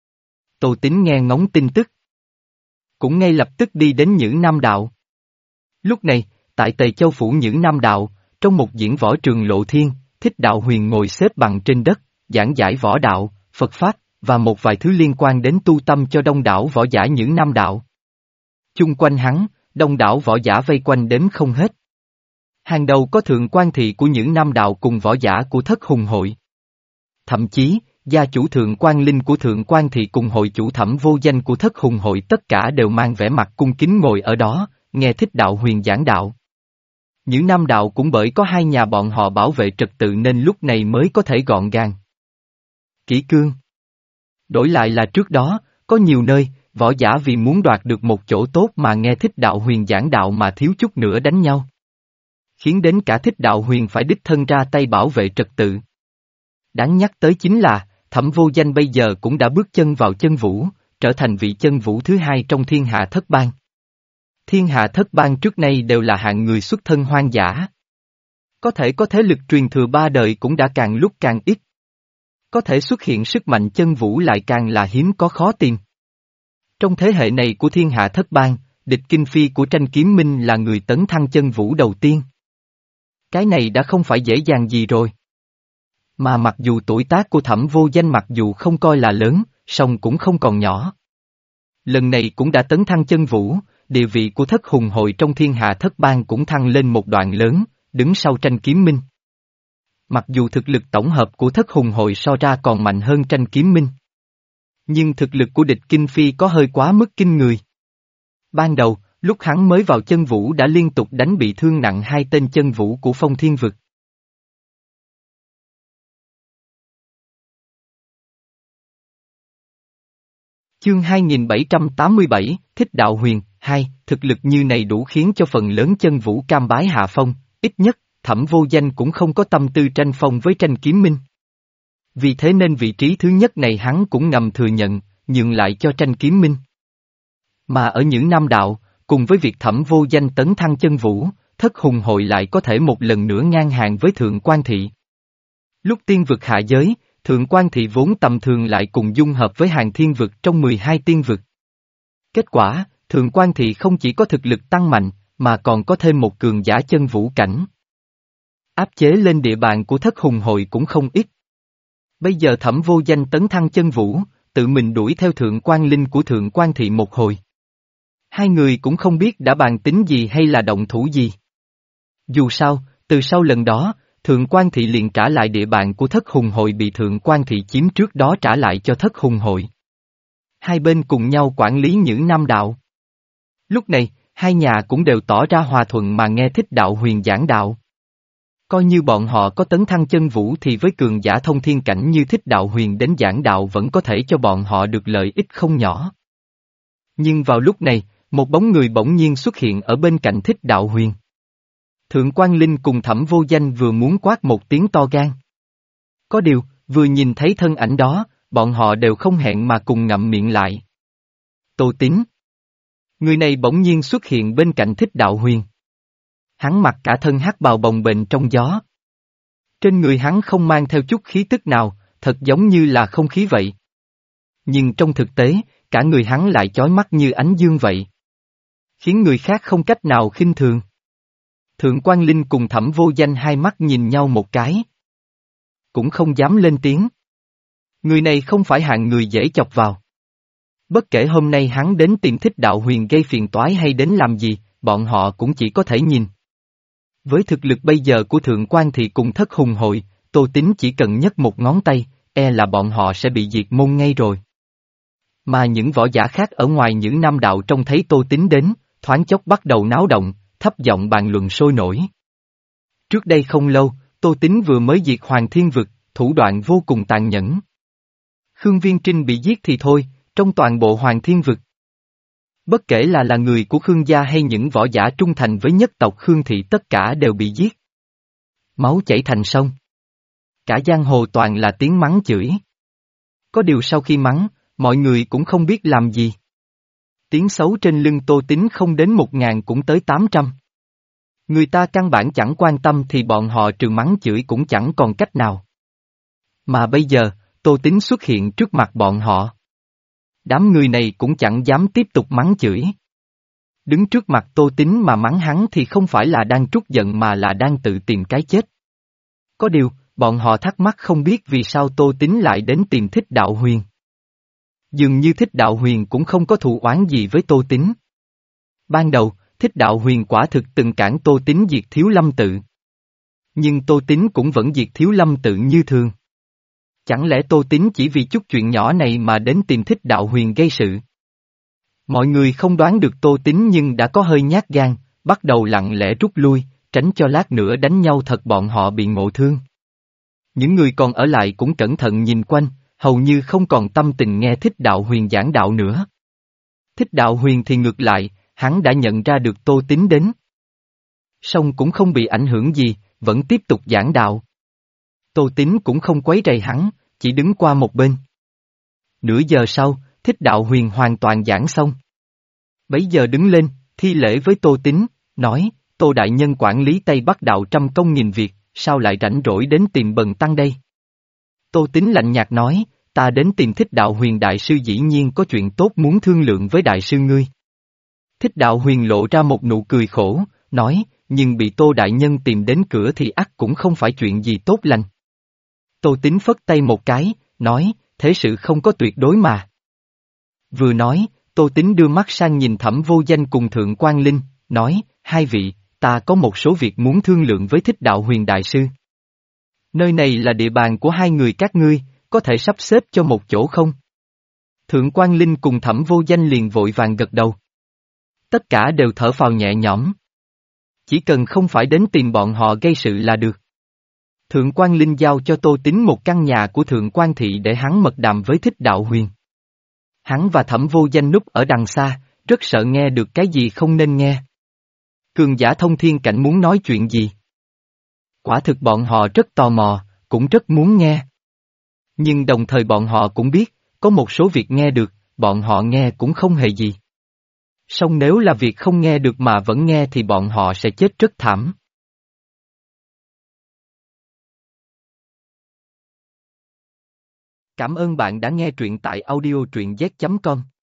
Tô Tín nghe ngóng tin tức. Cũng ngay lập tức đi đến những Nam Đạo. Lúc này, tại Tề Châu Phủ những Nam Đạo, trong một diễn võ trường Lộ Thiên, Thích Đạo Huyền ngồi xếp bằng trên đất, giảng giải võ đạo, Phật Pháp, và một vài thứ liên quan đến tu tâm cho đông đảo võ giả những Nam Đạo. Chung quanh hắn, đông đảo võ giả vây quanh đếm không hết. Hàng đầu có thượng quan thị của những Nam Đạo cùng võ giả của Thất Hùng Hội. Thậm chí, gia chủ thượng quan linh của thượng quan thị cùng hội chủ Thẩm Vô Danh của Thất Hùng Hội tất cả đều mang vẻ mặt cung kính ngồi ở đó, nghe Thích Đạo Huyền giảng đạo. Những Nam Đạo cũng bởi có hai nhà bọn họ bảo vệ trật tự nên lúc này mới có thể gọn gàng. Kỷ cương. Đổi lại là trước đó, có nhiều nơi, võ giả vì muốn đoạt được một chỗ tốt mà nghe Thích Đạo Huyền giảng đạo mà thiếu chút nữa đánh nhau. Khiến đến cả Thích Đạo Huyền phải đích thân ra tay bảo vệ trật tự. Đáng nhắc tới chính là, Thẩm Vô Danh bây giờ cũng đã bước chân vào chân vũ, trở thành vị chân vũ thứ hai trong thiên hạ thất bang. Thiên hạ thất bang trước nay đều là hạng người xuất thân hoang dã. Có thể có thế lực truyền thừa ba đời cũng đã càng lúc càng ít. Có thể xuất hiện sức mạnh chân vũ lại càng là hiếm có khó tìm. Trong thế hệ này của thiên hạ thất bang, địch Kinh Phi của Tranh Kiếm Minh là người tấn thăng chân vũ đầu tiên. Cái này đã không phải dễ dàng gì rồi. Mà mặc dù tuổi tác của Thẩm Vô Danh mặc dù không coi là lớn, song cũng không còn nhỏ. Lần này cũng đã tấn thăng chân vũ, địa vị của Thất Hùng Hội trong thiên hạ thất bang cũng thăng lên một đoạn lớn, đứng sau Tranh Kiếm Minh. Mặc dù thực lực tổng hợp của Thất Hùng Hội so ra còn mạnh hơn Tranh Kiếm Minh. Nhưng thực lực của địch Kinh Phi có hơi quá mức kinh người. Ban đầu, lúc hắn mới vào chân vũ đã liên tục đánh bị thương nặng hai tên chân vũ của Phong Thiên Vực. Chương hai nghìn bảy trăm tám mươi bảy, Thích Đạo Huyền, hai, thực lực như này đủ khiến cho phần lớn chân vũ cam bái hạ phong, ít nhất, Thẩm Vô Danh cũng không có tâm tư tranh phong với Tranh Kiếm Minh. Vì thế nên vị trí thứ nhất này hắn cũng ngầm thừa nhận, nhường lại cho Tranh Kiếm Minh. Mà ở những Nam Đạo, cùng với việc Thẩm Vô Danh tấn thăng chân vũ, Thất Hùng Hội lại có thể một lần nữa ngang hàng với Thượng Quan Thị. Lúc tiên vực hạ giới, Thượng Quan Thị vốn tầm thường lại cùng dung hợp với hàng thiên vực trong mười hai tiên vực. Kết quả, Thượng Quan Thị không chỉ có thực lực tăng mạnh, mà còn có thêm một cường giả chân vũ cảnh. Áp chế lên địa bàn của Thất Hùng Hội cũng không ít. Bây giờ Thẩm Vô Danh tấn thăng chân vũ, tự mình đuổi theo Thượng Quan Linh của Thượng Quan Thị một hồi. Hai người cũng không biết đã bàn tính gì hay là động thủ gì. Dù sao, từ sau lần đó, Thượng Quan Thị liền trả lại địa bàn của Thất Hùng Hội bị Thượng Quan Thị chiếm trước đó trả lại cho Thất Hùng Hội. Hai bên cùng nhau quản lý những Nam đạo. Lúc này, hai nhà cũng đều tỏ ra hòa thuận mà nghe Thích Đạo Huyền giảng đạo. Coi như bọn họ có tấn thăng chân vũ thì với cường giả thông thiên cảnh như Thích Đạo Huyền đến giảng đạo vẫn có thể cho bọn họ được lợi ích không nhỏ. Nhưng vào lúc này, một bóng người bỗng nhiên xuất hiện ở bên cạnh Thích Đạo Huyền. Thượng Quan Linh cùng Thẩm Vô Danh vừa muốn quát một tiếng to gan. Có điều, vừa nhìn thấy thân ảnh đó, bọn họ đều không hẹn mà cùng ngậm miệng lại. Tô Tín. Người này bỗng nhiên xuất hiện bên cạnh Thích Đạo Huyền. Hắn mặc cả thân hắc bào bồng bềnh trong gió. Trên người hắn không mang theo chút khí tức nào, thật giống như là không khí vậy. Nhưng trong thực tế, cả người hắn lại chói mắt như ánh dương vậy. Khiến người khác không cách nào khinh thường. Thượng Quan Linh cùng Thẩm Vô Danh hai mắt nhìn nhau một cái. Cũng không dám lên tiếng. Người này không phải hạng người dễ chọc vào. Bất kể hôm nay hắn đến tìm Thích Đạo Huyền gây phiền toái hay đến làm gì, bọn họ cũng chỉ có thể nhìn. Với thực lực bây giờ của Thượng Quan Thị cùng Thất Hùng Hội, Tô Tín chỉ cần nhấc một ngón tay, e là bọn họ sẽ bị diệt môn ngay rồi. Mà những võ giả khác ở ngoài những Nam đạo trông thấy Tô Tín đến, thoáng chốc bắt đầu náo động, thấp giọng bàn luận sôi nổi. Trước đây không lâu, Tô Tín vừa mới diệt Hoàng Thiên Vực, thủ đoạn vô cùng tàn nhẫn. Khương Viên Trinh bị giết thì thôi, trong toàn bộ Hoàng Thiên Vực. Bất kể là là người của Khương gia hay những võ giả trung thành với nhất tộc Khương Thị tất cả đều bị giết. Máu chảy thành sông. Cả giang hồ toàn là tiếng mắng chửi. Có điều sau khi mắng, mọi người cũng không biết làm gì. Tiếng xấu trên lưng Tô Tín không đến một ngàn cũng tới tám trăm. Người ta căn bản chẳng quan tâm thì bọn họ trừ mắng chửi cũng chẳng còn cách nào. Mà bây giờ, Tô Tín xuất hiện trước mặt bọn họ. Đám người này cũng chẳng dám tiếp tục mắng chửi. Đứng trước mặt Tô Tín mà mắng hắn thì không phải là đang trút giận mà là đang tự tìm cái chết. Có điều, bọn họ thắc mắc không biết vì sao Tô Tín lại đến tìm Thích Đạo Huyền. Dường như Thích Đạo Huyền cũng không có thù oán gì với Tô Tín. Ban đầu, Thích Đạo Huyền quả thực từng cản Tô Tín diệt Thiếu Lâm Tự. Nhưng Tô Tín cũng vẫn diệt Thiếu Lâm Tự như thường. Chẳng lẽ Tô Tín chỉ vì chút chuyện nhỏ này mà đến tìm Thích Đạo Huyền gây sự? Mọi người không đoán được Tô Tín nhưng đã có hơi nhát gan, bắt đầu lặng lẽ rút lui, tránh cho lát nữa đánh nhau thật bọn họ bị ngộ thương. Những người còn ở lại cũng cẩn thận nhìn quanh, hầu như không còn tâm tình nghe Thích Đạo Huyền giảng đạo nữa. Thích Đạo Huyền thì ngược lại, hắn đã nhận ra được Tô Tín đến. Song cũng không bị ảnh hưởng gì, vẫn tiếp tục giảng đạo. Tô Tín cũng không quấy rầy hắn, chỉ đứng qua một bên. Nửa giờ sau, Thích Đạo Huyền hoàn toàn giảng xong. Bấy giờ đứng lên, thi lễ với Tô Tín, nói, Tô Đại Nhân quản lý Tây Bắc đạo trăm công nghìn việc, sao lại rảnh rỗi đến tìm Bần Tăng đây? Tô Tín lạnh nhạt nói, ta đến tìm Thích Đạo Huyền Đại Sư dĩ nhiên có chuyện tốt muốn thương lượng với Đại Sư ngươi. Thích Đạo Huyền lộ ra một nụ cười khổ, nói, nhưng bị Tô Đại Nhân tìm đến cửa thì ắt cũng không phải chuyện gì tốt lành. Tô Tín phất tay một cái, nói, thế sự không có tuyệt đối mà. Vừa nói, Tô Tín đưa mắt sang nhìn Thẩm Vô Danh cùng Thượng Quan Linh, nói, hai vị, ta có một số việc muốn thương lượng với Thích Đạo Huyền Đại Sư. Nơi này là địa bàn của hai người các ngươi, có thể sắp xếp cho một chỗ không? Thượng Quan Linh cùng Thẩm Vô Danh liền vội vàng gật đầu. Tất cả đều thở phào nhẹ nhõm. Chỉ cần không phải đến tìm bọn họ gây sự là được. Thượng Quan Linh giao cho Tô Tín một căn nhà của Thượng Quan Thị để hắn mật đàm với Thích Đạo Huyền. Hắn và Thẩm Vô Danh núp ở đằng xa, rất sợ nghe được cái gì không nên nghe. Cường giả thông thiên cảnh muốn nói chuyện gì? Quả thực bọn họ rất tò mò, cũng rất muốn nghe. Nhưng đồng thời bọn họ cũng biết, có một số việc nghe được, bọn họ nghe cũng không hề gì. Song nếu là việc không nghe được mà vẫn nghe thì bọn họ sẽ chết rất thảm. Cảm ơn bạn đã nghe truyện tại audio truyện z chấm com.